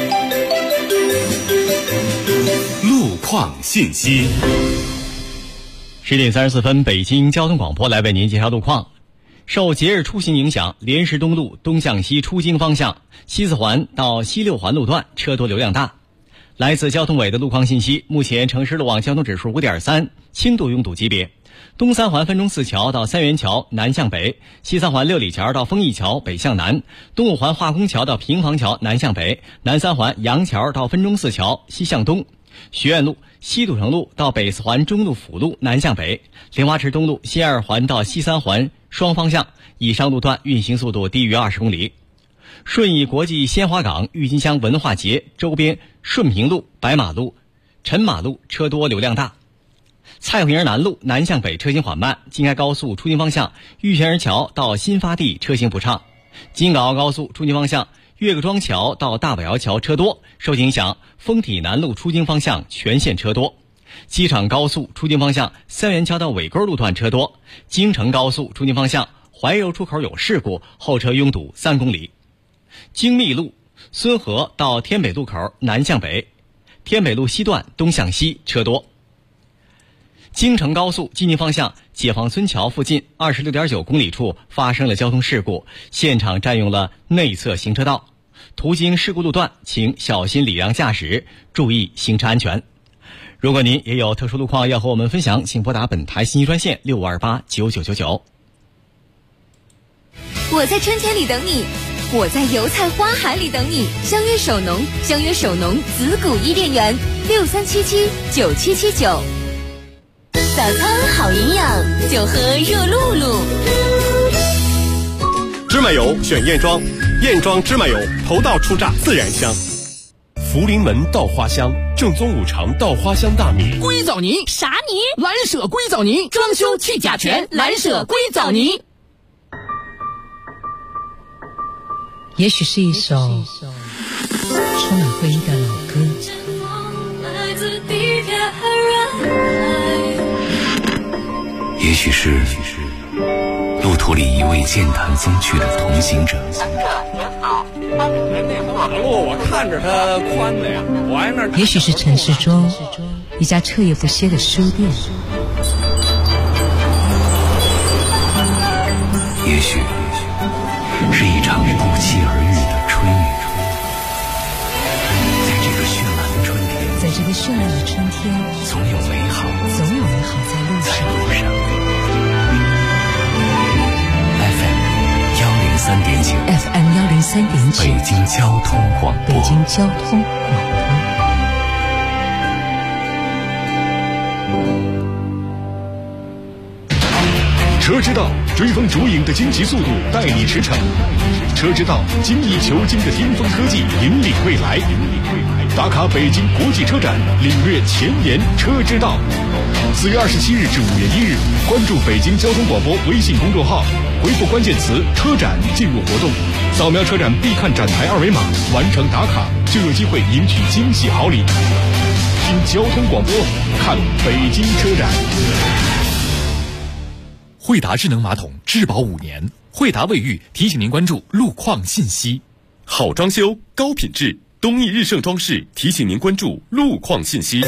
路况信息。 10点34分，北京交通广播来为您介绍路况。受节日出行影响，莲石东路东向西出京方向西四环到西六环路段车多流量大。来自交通委的路况信息，目前城市路网交通指数5.3，轻度拥堵级别。 东三环分钟寺桥到三元桥南向北，西三环六里桥到丰益桥北向南，东五环化工桥到平房桥南向北，南三环杨桥到分钟寺桥西向东，学院路、西土城路到北四环中路辅路南向北，莲花池东路西二环到西三环双方向以上路段运行速度低于20公里。顺义国际鲜花港郁金香文化节周边顺平路、白马路、陈马路车多流量大。蔡慧营南路南向北车行缓慢，京开高速出京方向玉泉人桥到新发地车行不畅，京港澳高速出京方向岳各庄桥到大堡窑桥车多，受影响丰体南路出京方向全线车多。机场高速出京方向三元桥到尾沟路段车多，京承高速出京方向怀柔出口有事故，后车拥堵3公里。京密路孙河到天北路口南向北，天北路西段东向西车多。京承高速进京方向解放村桥附近26.9公里处发生了交通事故，现场占用了内侧行车道，途经事故路段请小心礼让驾驶，注意行车安全。如果您也有特殊路况要和我们分享，请拨打本台信息专线65289999。 我在春天里等你，我在油菜花海里等你。相约首农，相约首农子谷伊甸园，63779779。早餐好营养，就喝热露露。 芝麻油选燕庄，燕庄芝麻油头道初榨自然香。福临门稻花香，正宗5常稻花香大米。 硅藻泥啥泥？ 蓝舍硅藻泥，装修去甲醛，蓝舍硅藻泥。 也许是一首充满回忆的老歌， 也许是路途里一位健谈风趣的同行者。 那马路我看着它宽的呀，我挨那。 也许是城市中一家彻夜不歇的书店， 也许是一场不期而遇的春雨。在这个绚烂的春天， 在这个绚烂的春天， 总有美好在路上。 FM 103.9， 北京交通广播。 北京交通广播。车之道，追风逐影的惊奇速度带你驰骋；车之道，精益求精的巅峰科技引领未来。打卡北京国际车展，领略前沿车之道。4月27日至5月1日，关注北京交通广播微信公众号，回复关键词“车展”进入活动，扫描车展必看展台2维码，完成打卡就有机会赢取惊喜好礼。听交通广播，看北京车展。 惠达智能马桶质保5年，惠达卫浴提醒您关注路况信息。 好装修，高品质，东益日盛装饰提醒您关注路况信息。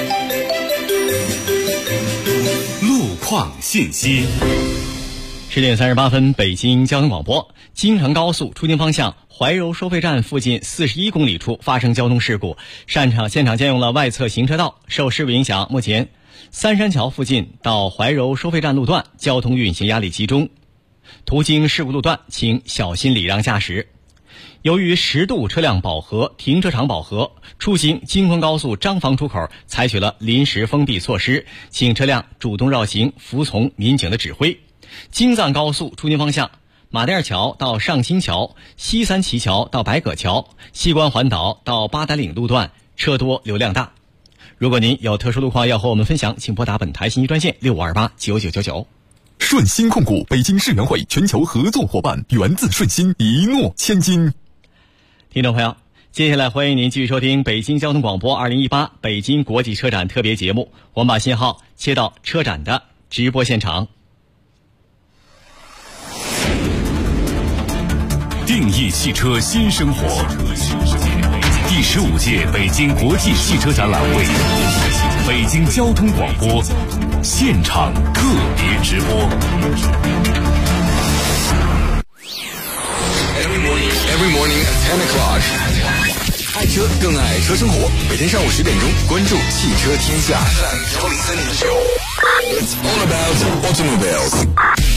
路况信息。 10点38分，北京交通广播。京承高速出京方向怀柔收费站附近41公里处发生交通事故，现场占用了外侧行车道。受事故影响，目前三山桥附近到怀柔收费站路段交通运行压力集中，途经事故路段请小心礼让驾驶。由于10度车辆饱和，停车场饱和，出行京昆高速张坊出口采取了临时封闭措施，请车辆主动绕行，服从民警的指挥。京藏高速出京方向马甸桥到上清桥、西三旗桥到白葛桥、西关环岛到八达岭路段车多流量大。如果您有特殊路况要和我们分享，请拨打本台信息专线65289999。 顺鑫控股北京世园会全球合作伙伴，源自顺鑫，一诺千金。 听众朋友，接下来欢迎您继续收听北京交通广播2018北京国际车展特别节目。我们把信号切到车展的直播现场。 定义汽车新生活，第15届北京国际汽车展览会，北京交通广播现场特别直播。 Every morning at 10 o'clock. 车更爱车生活，每天上午10点钟，关注汽车天下。It's all about automobiles。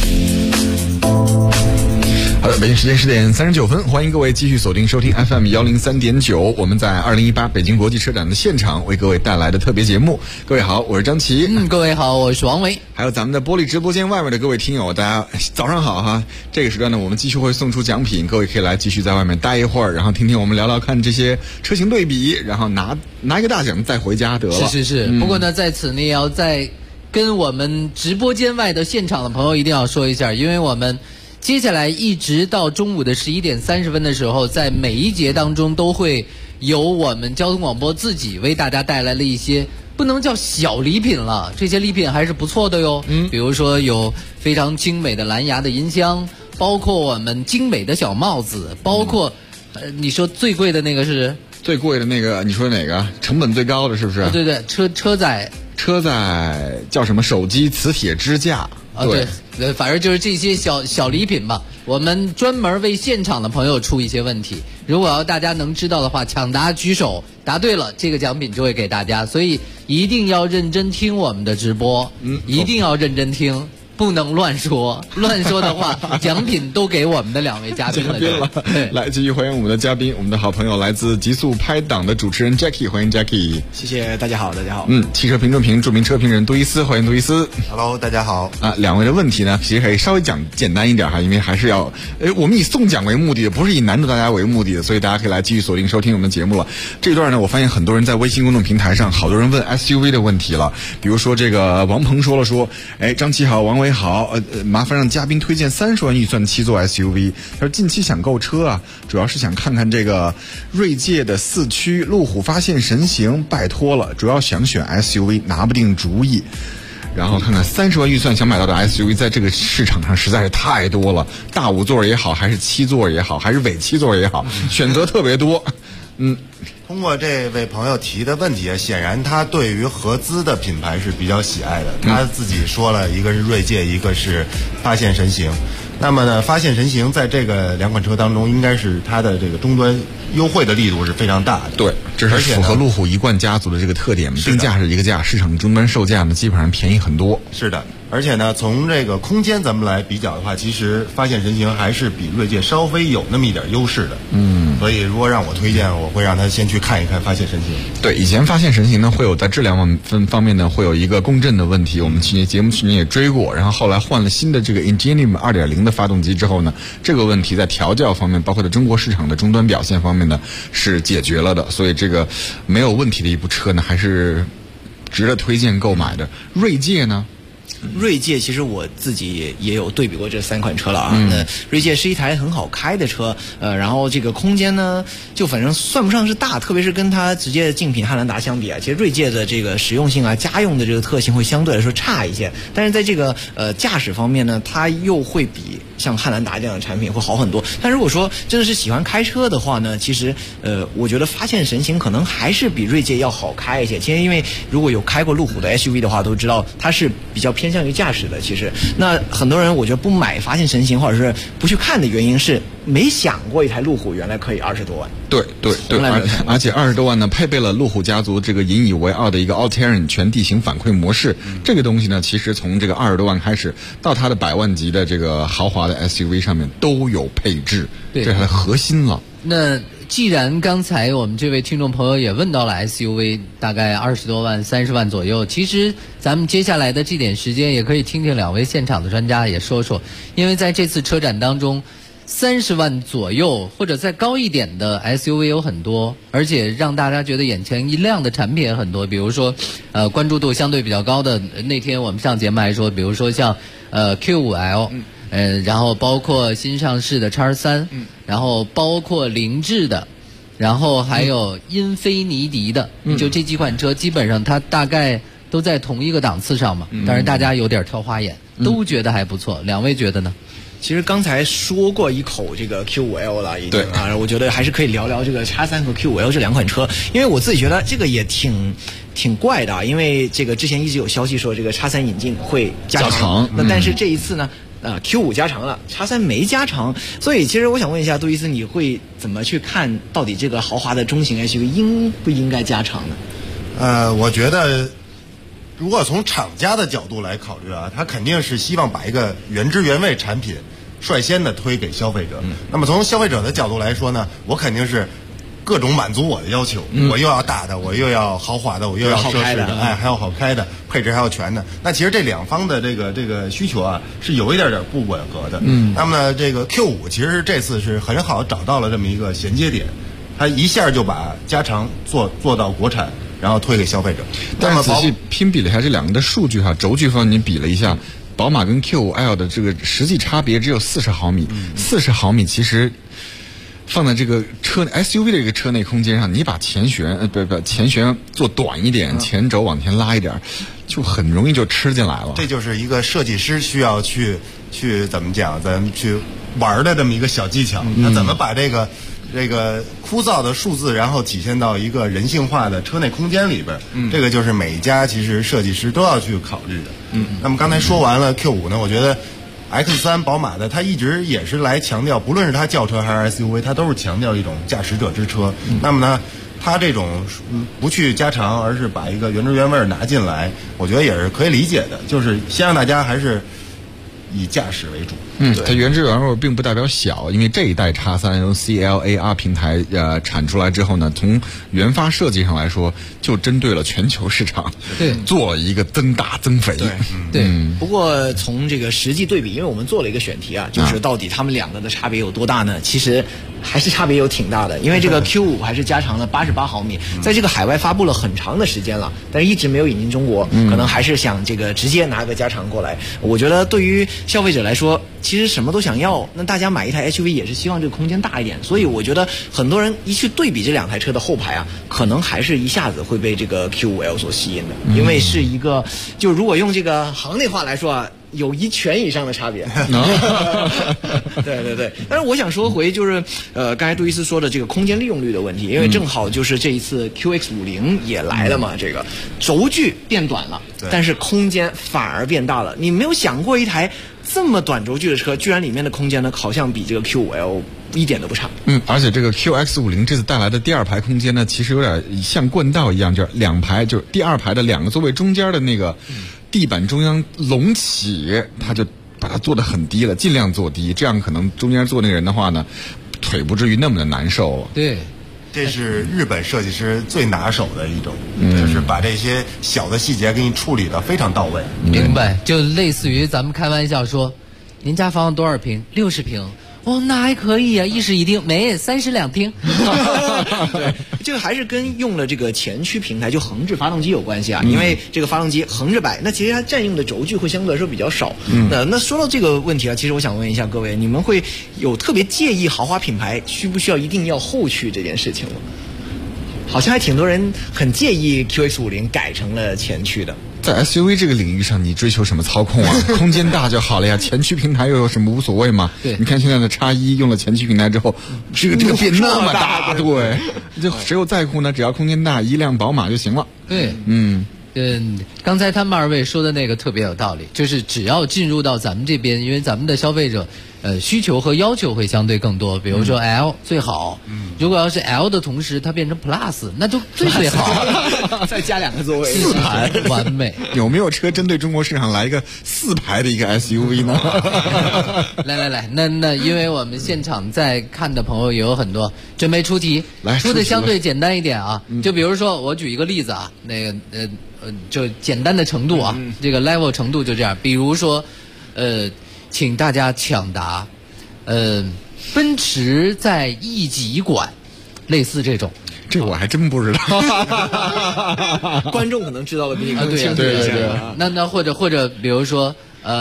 好的，北京时间10点39分，欢迎各位继续锁定收听 FM 103.9，我们在2018北京国际车展的现场为各位带来的特别节目。各位好，我是张琪。 各位好，我是王维。 还有咱们的玻璃直播间外面的各位听友，大家早上好哈！这个时段呢，我们继续会送出奖品，各位可以来继续在外面待一会儿，然后听听我们聊聊看这些车型对比，然后拿一个大奖再回家得了。 是。不过呢，在此你也要在跟我们直播间外的现场的朋友一定要说一下，因为我们接下来一直到中午的11点30分的时候，在每一节当中都会由我们交通广播自己为大家带来了一些不能叫小礼品了，这些礼品还是不错的哟。比如说有非常精美的蓝牙的音箱，包括我们精美的小帽子，包括你说最贵的那个是最贵的那个，你说哪个？成本最高的是不是？ 对，车载叫什么？手机磁铁支架。 对，反正就是这些小礼品吧。我们专门为现场的朋友出一些问题，如果要大家能知道的话，抢答举手，答对了，这个奖品就会给大家。所以一定要认真听我们的直播，一定要认真听。不能乱说，乱说的话，奖品都给我们的2位嘉宾了。 来，继续欢迎我们的嘉宾，我们的好朋友，来自极速拍档的主持人 Jackie， 欢迎 Jackie。 谢谢，大家好。 汽车评论评著名车评人杜伊斯，欢迎杜伊斯。 Hello， 大家好。 两位的问题呢，其实可以稍微讲简单一点哈，因为还是要，我们以送奖为目的，不是以难得大家为目的的，所以大家可以来继续锁定收听我们的节目了。这段呢，我发现很多人在微信公众平台上，好多人问 SUV 的问题了，比如说这个王鹏说，张琪好，王维好，麻烦让嘉宾推荐30万预算的7座 SUV。他说近期想购车啊，主要是想看看这个锐界的4驱、路虎发现神行，拜托了，主要想选 SUV， 拿不定主意。然后看看30万预算想买到的 SUV， 在这个市场上实在是太多了，大5座也好，还是7座也好，还是伪7座也好，选择特别多。 通过这位朋友提的问题，显然他对于合资的品牌是比较喜爱的。他自己说了，一个是锐界，一个是发现神行。那么呢，发现神行在这个2款车当中，应该是它的这个终端优惠的力度是非常大的。 对，这是符合路虎一贯家族的这个特点，定价是一个价，市场终端售价呢基本上便宜很多。 是的。而且呢，从这个空间咱们来比较的话，其实发现神行还是比锐界稍微有那么一点优势的。所以如果让我推荐，我会让他先去看一看发现神行。 对，以前发现神行呢会有在质量方面呢会有一个共振的问题，我们节目去年也追过，然后后来换了新的这个 Ingenium 2.0 的发动机之后呢，这个问题在调教方面，包括在中国市场的终端表现方面呢是解决了的，所以这个没有问题的一部车呢还是值得推荐购买的。锐界呢？ 锐界其实我自己也有对比过这3款车了啊。那锐界是一台很好开的车，然后这个空间呢，就反正算不上是大，特别是跟它直接的竞品汉兰达相比啊，其实锐界的这个实用性啊、家用的这个特性会相对来说差一些。但是在这个驾驶方面呢，它又会比像汉兰达这样的产品会好很多。但如果说真的是喜欢开车的话呢，其实我觉得发现神行可能还是比锐界要好开一些。其实因为如果有开过路虎的 SUV 的话，都知道它是比较偏向于驾驶的。其实那很多人我觉得不买发现神行或者是不去看的原因是没想过一台路虎原来可以20多万。 对，而且20多万呢，配备了路虎家族这个引以为傲的一个 All-Terrain 全地形反馈模式。这个东西呢，其实从这个20多万开始到它的100万级的这个豪华的 SUV 上面都有配置，这是它的核心了。 那既然刚才我们这位听众朋友也问到了 SUV 大概20多万、30万左右，其实咱们接下来的这点时间也可以听听2位现场的专家也说说，因为在这次车展当中30万左右或者再高一点的 SUV 有很多，而且让大家觉得眼前一亮的产品也很多。比如说关注度相对比较高的，那天我们上节目还说，比如说像Q5L，然后包括新上市的 X3，然后包括凌志的，然后还有英菲尼迪的，就这几款车基本上它大概都在同一个档次上嘛，但是大家有点挑花眼，都觉得还不错。2位觉得呢？ 其实刚才说过一口这个 Q5L 了，已经啊，我觉得还是可以聊聊这个 X3 和 Q5L 这2款车，因为我自己觉得这个也挺怪的啊，因为这个之前一直有消息说这个 X3 引进会加长，那但是这一次呢， Q5加长了，X3没加长，所以其实我想问一下杜伊斯，你会怎么去看到底这个豪华的中型 SUV 应不应该加长呢？ 我觉得如果从厂家的角度来考虑啊，他肯定是希望把一个原汁原味产品率先的推给消费者。那么从消费者的角度来说呢，我肯定是各种满足我的要求，我又要大的，我又要豪华的，我又要奢侈的，还要好开的，配置还要全的。那其实这两方的这个需求啊，是有一点不吻合的。那么呢，这个 Q5 其实这次是很好找到了这么一个衔接点，它一下就把加长做到国产，然后推给消费者。 但是仔细拼比了一下这两个的数据哈，轴距方面你比了一下，宝马跟 Q5L 的这个实际差别只有40毫米，40毫米其实放在这个车 SUV 的这个车内空间上，你把前悬做短一点，前轴往前拉一点，就很容易就吃进来了。 这就是一个设计师需要去怎么讲，咱们去玩的这么一个小技巧。他怎么把这个枯燥的数字，然后体现到一个人性化的车内空间里边，这个就是每一家其实设计师都要去考虑的。那么刚才说完了 Q5 呢，我觉得X3 宝马的它一直也是来强调，不论是它轿车还是 SUV， 它都是强调一种驾驶者之车。那么呢，它这种不去加长，而是把一个原汁原味拿进来，我觉得也是可以理解的，就是先让大家还是以驾驶为主。 它原汁原味并不代表小，因为这一代 X3 由 CLAR 平台产出来之后呢，从研发设计上来说，就针对了全球市场， 对， 做了一个增大增肥。 对，不过从这个实际对比，因为我们做了一个选题啊，就是到底他们两个的差别有多大呢？其实还是差别有挺大的，因为这个 Q5 还是加长了88毫米，在这个海外发布了很长的时间了，但是一直没有引进中国，可能还是想这个直接拿个加长过来。我觉得对于消费者来说，其实什么都想要，那大家买一台 SUV 也是希望这个空间大一点，所以我觉得很多人一去对比这两台车的后排啊，可能还是一下子会被这个 Q5L 所吸引的，因为是一个，就如果用这个行内话来说啊，有1拳以上的差别。对，但是我想说回就是刚才杜伊斯说的这个空间利用率的问题，因为正好就是这一次 QX50 也来了嘛，这个轴距变短了，但是空间反而变大了。你没有想过一台这么短轴距的车，居然里面的空间呢，好像比这个 Q5L 一点都不差。 而且这个 QX50 这次带来的第二排空间呢，其实有点像冠道一样，就是两排，就是第二排的两个座位中间的那个地板中央隆起，它就把它做得很低了，尽量做低，这样可能中间坐那个人的话呢，腿不至于那么的难受。 对。 这是日本设计师最拿手的一种，就是把这些小的细节给你处理得非常到位。 明白，就类似于咱们开玩笑说，您家房子多少平？60平。哦，那还可以啊，一室一厅，没32厅。 对，这个还是跟用了这个前驱平台，就横置发动机有关系啊。因为这个发动机横着摆，那其实它占用的轴距会相对来说比较少。那说到这个问题啊，其实我想问一下各位，你们会有特别介意豪华品牌需不需要一定要后驱这件事情吗？好像还挺多人很介意 QX50 改成了前驱的。 在 SUV 这个领域上，你追求什么操控啊？空间大就好了呀，前驱平台又有什么无所谓吗？ 对， 你看现在的X1用了前驱平台之后，这个变那么大，对，这谁有在乎呢？只要空间大，一辆宝马就行了。 对，刚才他们二位说的那个特别有道理，就是只要进入到咱们这边，因为咱们的消费者需求和要求会相对更多，比如说 L 最好，如果要是 L 的同时它变成 Plus， 那就最好， 再加2个座位 ，4排完美。 有没有车针对中国市场来一个4排的一个 SUV 呢？ 来，那因为我们现场在看的朋友也有很多，准备出题，出的相对简单一点啊，就比如说我举一个例子啊，那个就简单的程度啊，这个 level 程度就这样，比如说请大家抢答，奔驰在一级馆，类似这种。 这我还真不知道，观众可能知道的比你更清楚一些。 那或者比如说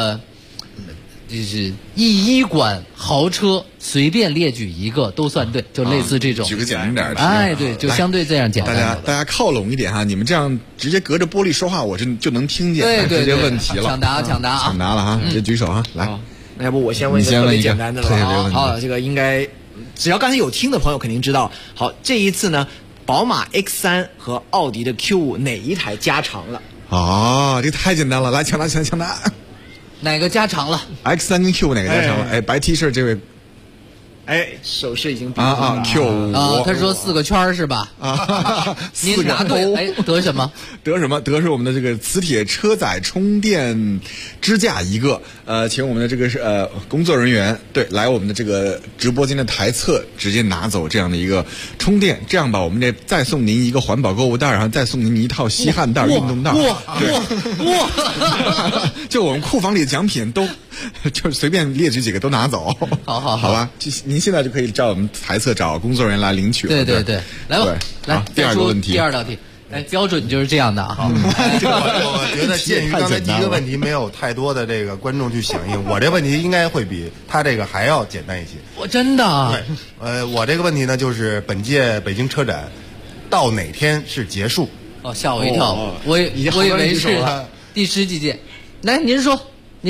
就是1馆豪车，随便列举一个都算对，就类似这种。 举个简单点的。 哎，对，就相对这样简单。 大家靠拢一点哈，你们这样直接隔着玻璃说话，我就能听见， 对， 直接问题了。 抢答了哈，直接举手哈，来。 那要不我先问一个特别简单的了。好，这个应该只要刚才有听的朋友肯定知道。好，这一次呢，宝马 X3 和奥迪的 Q5哪一台加长了？ 哦，这太简单了，来抢答。 哪个加长了 ？X30Q 哪个加长了？哎，白 T 恤这位。 手势已经比了 Q5 啊，他说4个圈是吧？ 啊， 您答对，哎，得什么？ 得是我们的这个磁铁车载充电支架一个。请我们的这个工作人员来我们的这个直播间的台侧直接拿走这样的一个充电，这样吧，我们这再送您一个环保购物袋，然后再送您一套吸汗袋、运动袋。 哇！ 就我们库房里的奖品都就随便列举几个都拿走。好吧，您现在就可以照我们台侧找工作人员来领取了。 对，来吧，来第二个问题， 第二道题。哎，标准就是这样的啊！ 我觉得鉴于刚才第一个问题没有太多的这个观众去响应，我这问题应该会比他这个还要简单一些。 我真的对，我这个问题呢，就是本届北京车展到哪天是结束？ 哦，吓我一跳！我以为是第10几届。来，您说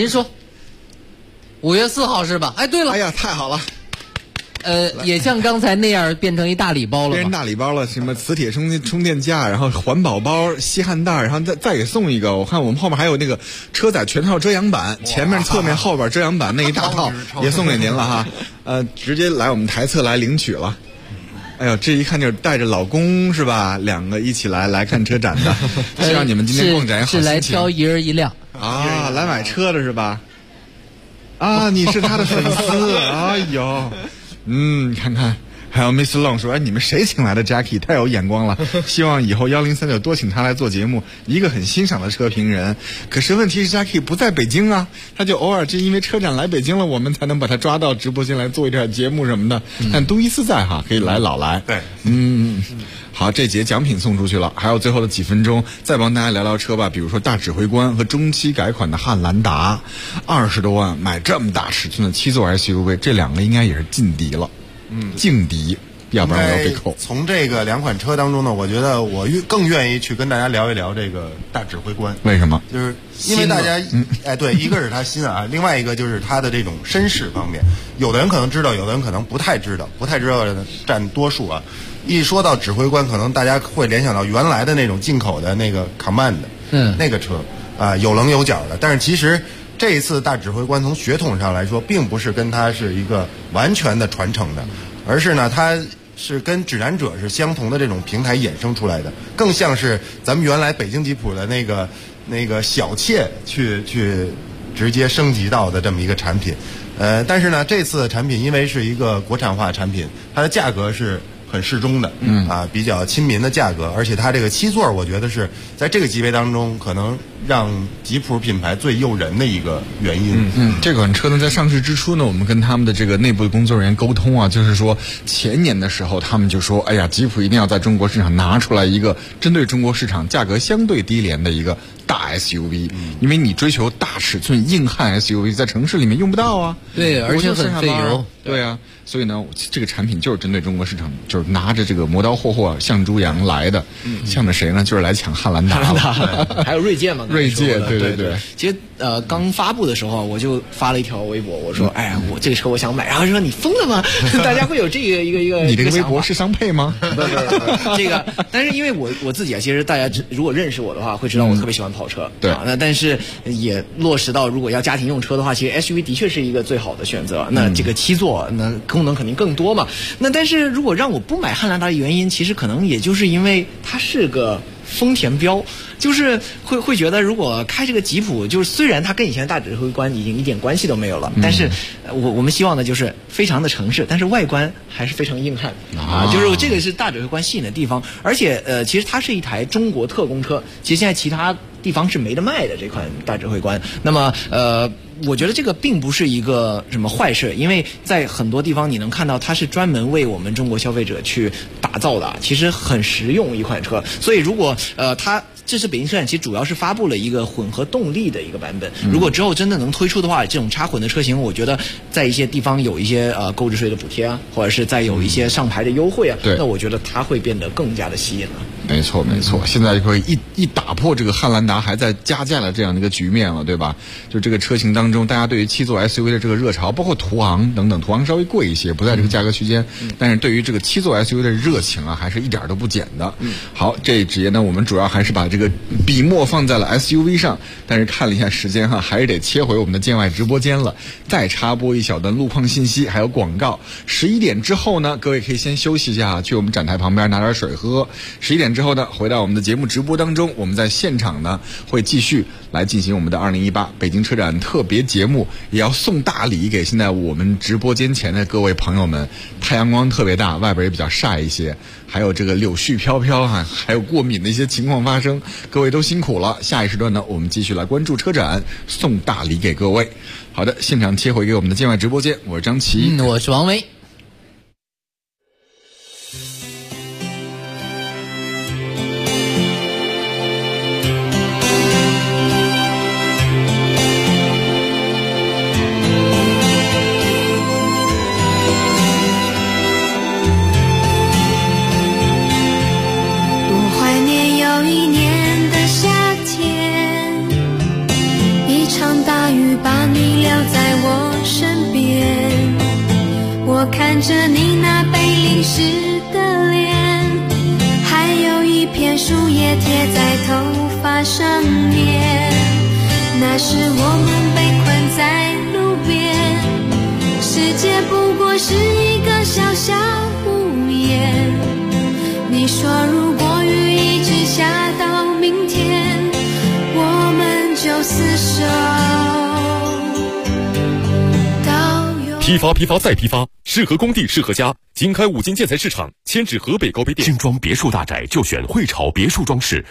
，5月4号是吧？哎，对了， 哎呀，太好了！ 也像刚才那样变成一大礼包了， 变成大礼包了，什么磁铁充电架，然后环保包、吸汗袋，然后再给送一个。我看我们后面还有那个车载全套遮阳板，前面、侧面、后边遮阳板那一大套也送给您了哈。直接来我们台侧来领取了。哎呦，这一看就是带着老公是吧？2个一起来看车展的，希望你们今天逛展好心情。 是来挑1人1辆啊，来买车的是吧？啊，你是他的粉丝，哎呦。看看，还有 Miss Long 说，哎，你们谁请来的 Jackie 太有眼光了，希望以后1039多请他来做节目，一个很欣赏的车评人。可是问题是 Jackie 不在北京啊，他就偶尔就因为车展来北京了，我们才能把他抓到直播间来做一点节目什么的。但都一次在哈，可以来老来。 对， 好，这节奖品送出去了，还有最后的几分钟，再帮大家聊聊车吧。比如说大指挥官和中期改款的汉兰达，20多万买这么大尺寸的7座 SUV， 这2个应该也是劲敌了。劲敌，要不然我要被扣。 从这个2款车当中呢，我觉得我更愿意去跟大家聊一聊这个大指挥官。 为什么？ 就是因为大家，对，一个是它新啊，另外一个就是它的这种身世方面，有的人可能知道，有的人可能不太知道占多数啊。一说到指挥官，可能大家会联想到原来的那种进口的那个 Command， 那个车啊，有棱有角的。但是其实这一次大指挥官从血统上来说，并不是跟它是一个完全的传承的，而是呢，它是跟指南者是相同的这种平台衍生出来的，更像是咱们原来北京吉普的那个小切去直接升级到的这么一个产品。但是呢，这次的产品因为是一个国产化产品，它的价格是很适中的，比较亲民的价格，而且它这个7座，我觉得是在这个级别当中，可能让吉普品牌最诱人的一个原因。 这款车呢，在上市之初呢，我们跟他们的这个内部的工作人员沟通啊，就是说前年的时候，他们就说，哎呀，吉普一定要在中国市场拿出来一个针对中国市场价格相对低廉的一个大 SUV，因为你追求大尺寸硬汉 SUV 在城市里面用不到啊， 对，而且很费油， 对啊，所以呢，这个产品就是针对中国市场，就是拿着这个磨刀霍霍向猪羊来的，向着谁呢？就是来抢汉兰达， 还有锐界嘛， 锐界，对。 其实刚发布的时候，我就发了一条微博，我说，哎呀，我这个车我想买，然后说你疯了吗？大家会有这个一个你这个微博是商配吗？ 不，这个，但是因为我自己啊，其实大家如果认识我的话，会知道我特别喜欢跑车， 对啊，那但是也落实到如果要家庭用车的话，其实 SUV 的确是一个最好的选择。那这个7座，那功能肯定更多嘛。那但是如果让我不买汉兰达的原因，其实可能也就是因为它是个丰田标，就是会觉得如果开这个吉普，就是虽然它跟以前的大指挥官已经一点关系都没有了，但是我们希望的就是非常的城市，但是外观还是非常硬汉啊，就是这个是大指挥官吸引的地方。而且其实它是一台中国特供车，其实现在其他地方是没得卖的这款大指挥官。那么我觉得这个并不是一个什么坏事，因为在很多地方你能看到它是专门为我们中国消费者去打造的，其实很实用一款车。所以如果它这次北京车展其实主要是发布了一个混合动力的一个版本，如果之后真的能推出的话，这种插混的车型，我觉得在一些地方有一些购置税的补贴啊，或者是再有一些上牌的优惠啊，那我觉得它会变得更加的吸引了。 没错没错，现在就可以一打破这个汉兰达还在加价的这样的一个局面了，对吧？就这个车型当中，大家对于7座 SUV 的这个热潮，包括途昂等等，途昂稍微贵一些，不在这个价格区间，但是对于这个7座 SUV 的热情啊，还是一点都不减的。好，这一节呢，我们主要还是把这个笔墨放在了 SUV 上，但是看了一下时间哈，还是得切回我们的建外直播间了，再插播一小段路况信息，还有广告。11点之后呢，各位可以先休息一下，去我们展台旁边拿点水喝。11点之后呢，回到我们的节目直播当中，我们在现场呢会继续来进行我们的2018北京车展特别节目，也要送大礼给现在我们直播间前的各位朋友们。太阳光特别大，外边也比较晒一些，还有这个柳絮飘飘哈，还有过敏的一些情况发生，各位都辛苦了。下一时段呢，我们继续来关注车展，送大礼给各位。好的，现场切回给我们的建外直播间，我是张琪， 我是王维。 看着你那被淋湿的脸，还有一片树叶贴在头发上面，那时我们被困在路边，世界不过是一个小小屋檐。你说如果雨一直下到明天，我们就厮守。 批发再批发，适合工地适合家。经开5金建材市场，迁至河北高碑店。 精装别墅大宅就选汇潮别墅装饰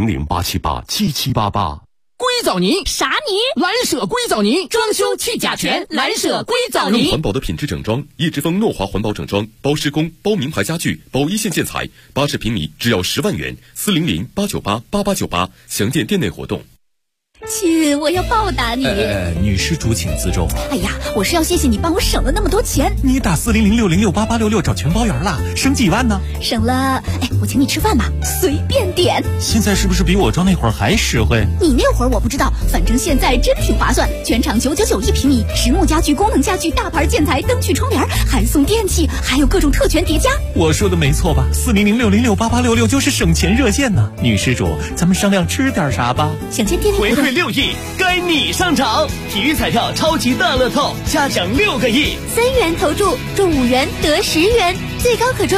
，400-878-7788。 硅藻泥啥泥？ 蓝舍硅藻泥，装修去甲醛，蓝舍硅藻泥。 更环保的品质整装，叶之峰诺华环保整装，包施工，包名牌家具，包一线建材，80平米只要10万元，400-898-8898，详见店内活动。 亲，我要报答你。 女施主请自重。 哎呀，我是要谢谢你帮我省了那么多钱。 你打400-606-8866找全包圆了，省几万呢？ 省了，我请你吃饭吧，随便点。 现在是不是比我装那会儿还实惠？ 你那会儿我不知道，反正现在真挺划算，全场999一平米，实木家具、功能家具、大牌建材、灯具、窗帘，还送电器，还有各种特权叠加。 我说的没错吧？400-606-8866就是省钱热线呢。女施主，咱们商量吃点啥吧？ 想见店内回馈6亿，该你上场！体育彩票超级大乐透，加奖6个亿 ，3元投注，中5元得10元，最高可中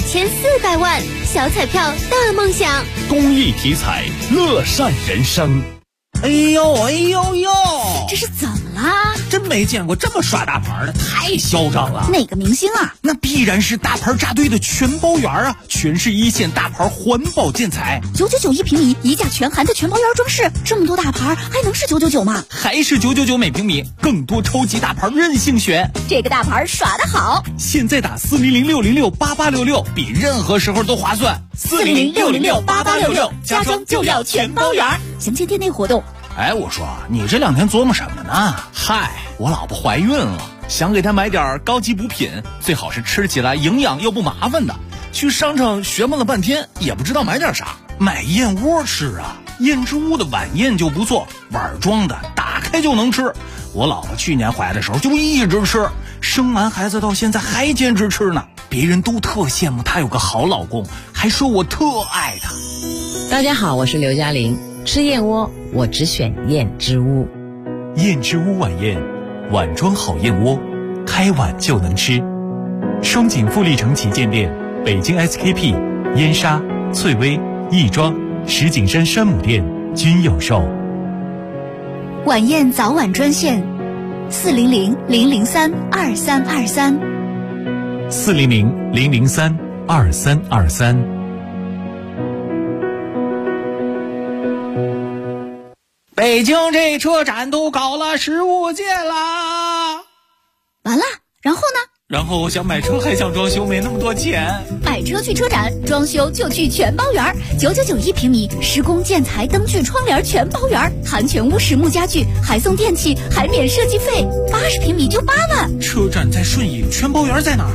2400万。小彩票大梦想， 公益体彩，乐善人生。 哎呦哎呦呦， 这是怎么啦？ 真没见过这么耍大牌的，太嚣张了。 哪个明星啊？ 那必然是大牌扎堆的全包圆啊，全是一线大牌环保建材 ，999一平米，一价全含的全包圆装饰，这么多大牌还能是999吗？ 还是999每平米，更多超级大牌任性选。 这个大牌耍得好， 现在打400-606-8866，比任何时候都划算。 400-606-8866，家装就要全包圆。详见店内活动。 我说你这2天琢磨什么呢？嗨，我老婆怀孕了，想给她买点高级补品，最好是吃起来营养又不麻烦的。去商场学问了半天，也不知道买点啥，买燕窝吃啊。燕之屋的晚宴就不错，碗装的，打开就能吃。我老婆去年怀的时候就一直吃，生完孩子到现在还坚持吃呢。别人都特羡慕她有个好老公，还说我特爱她。 大家好，我是刘嘉玲。吃燕窝，我只选燕之屋。 燕之屋晚宴，碗装好燕窝，开碗就能吃。双井富力城旗舰店、北京 SKP、燕莎、翠微、亦庄、石景山山姆店均有售。 晚宴早晚专线：400-003-2323。 400-003-2323。北京这车展都搞了15届啦， 完了，然后呢？ 然后我想买车还想装修，没那么多钱。 买车去车展，装修就去全包圆，999一平米，施工建材、灯具、窗帘全包圆，含全屋实木家具，还送电器，还免设计费，80平米就8万。 车展在顺义，全包圆在哪儿？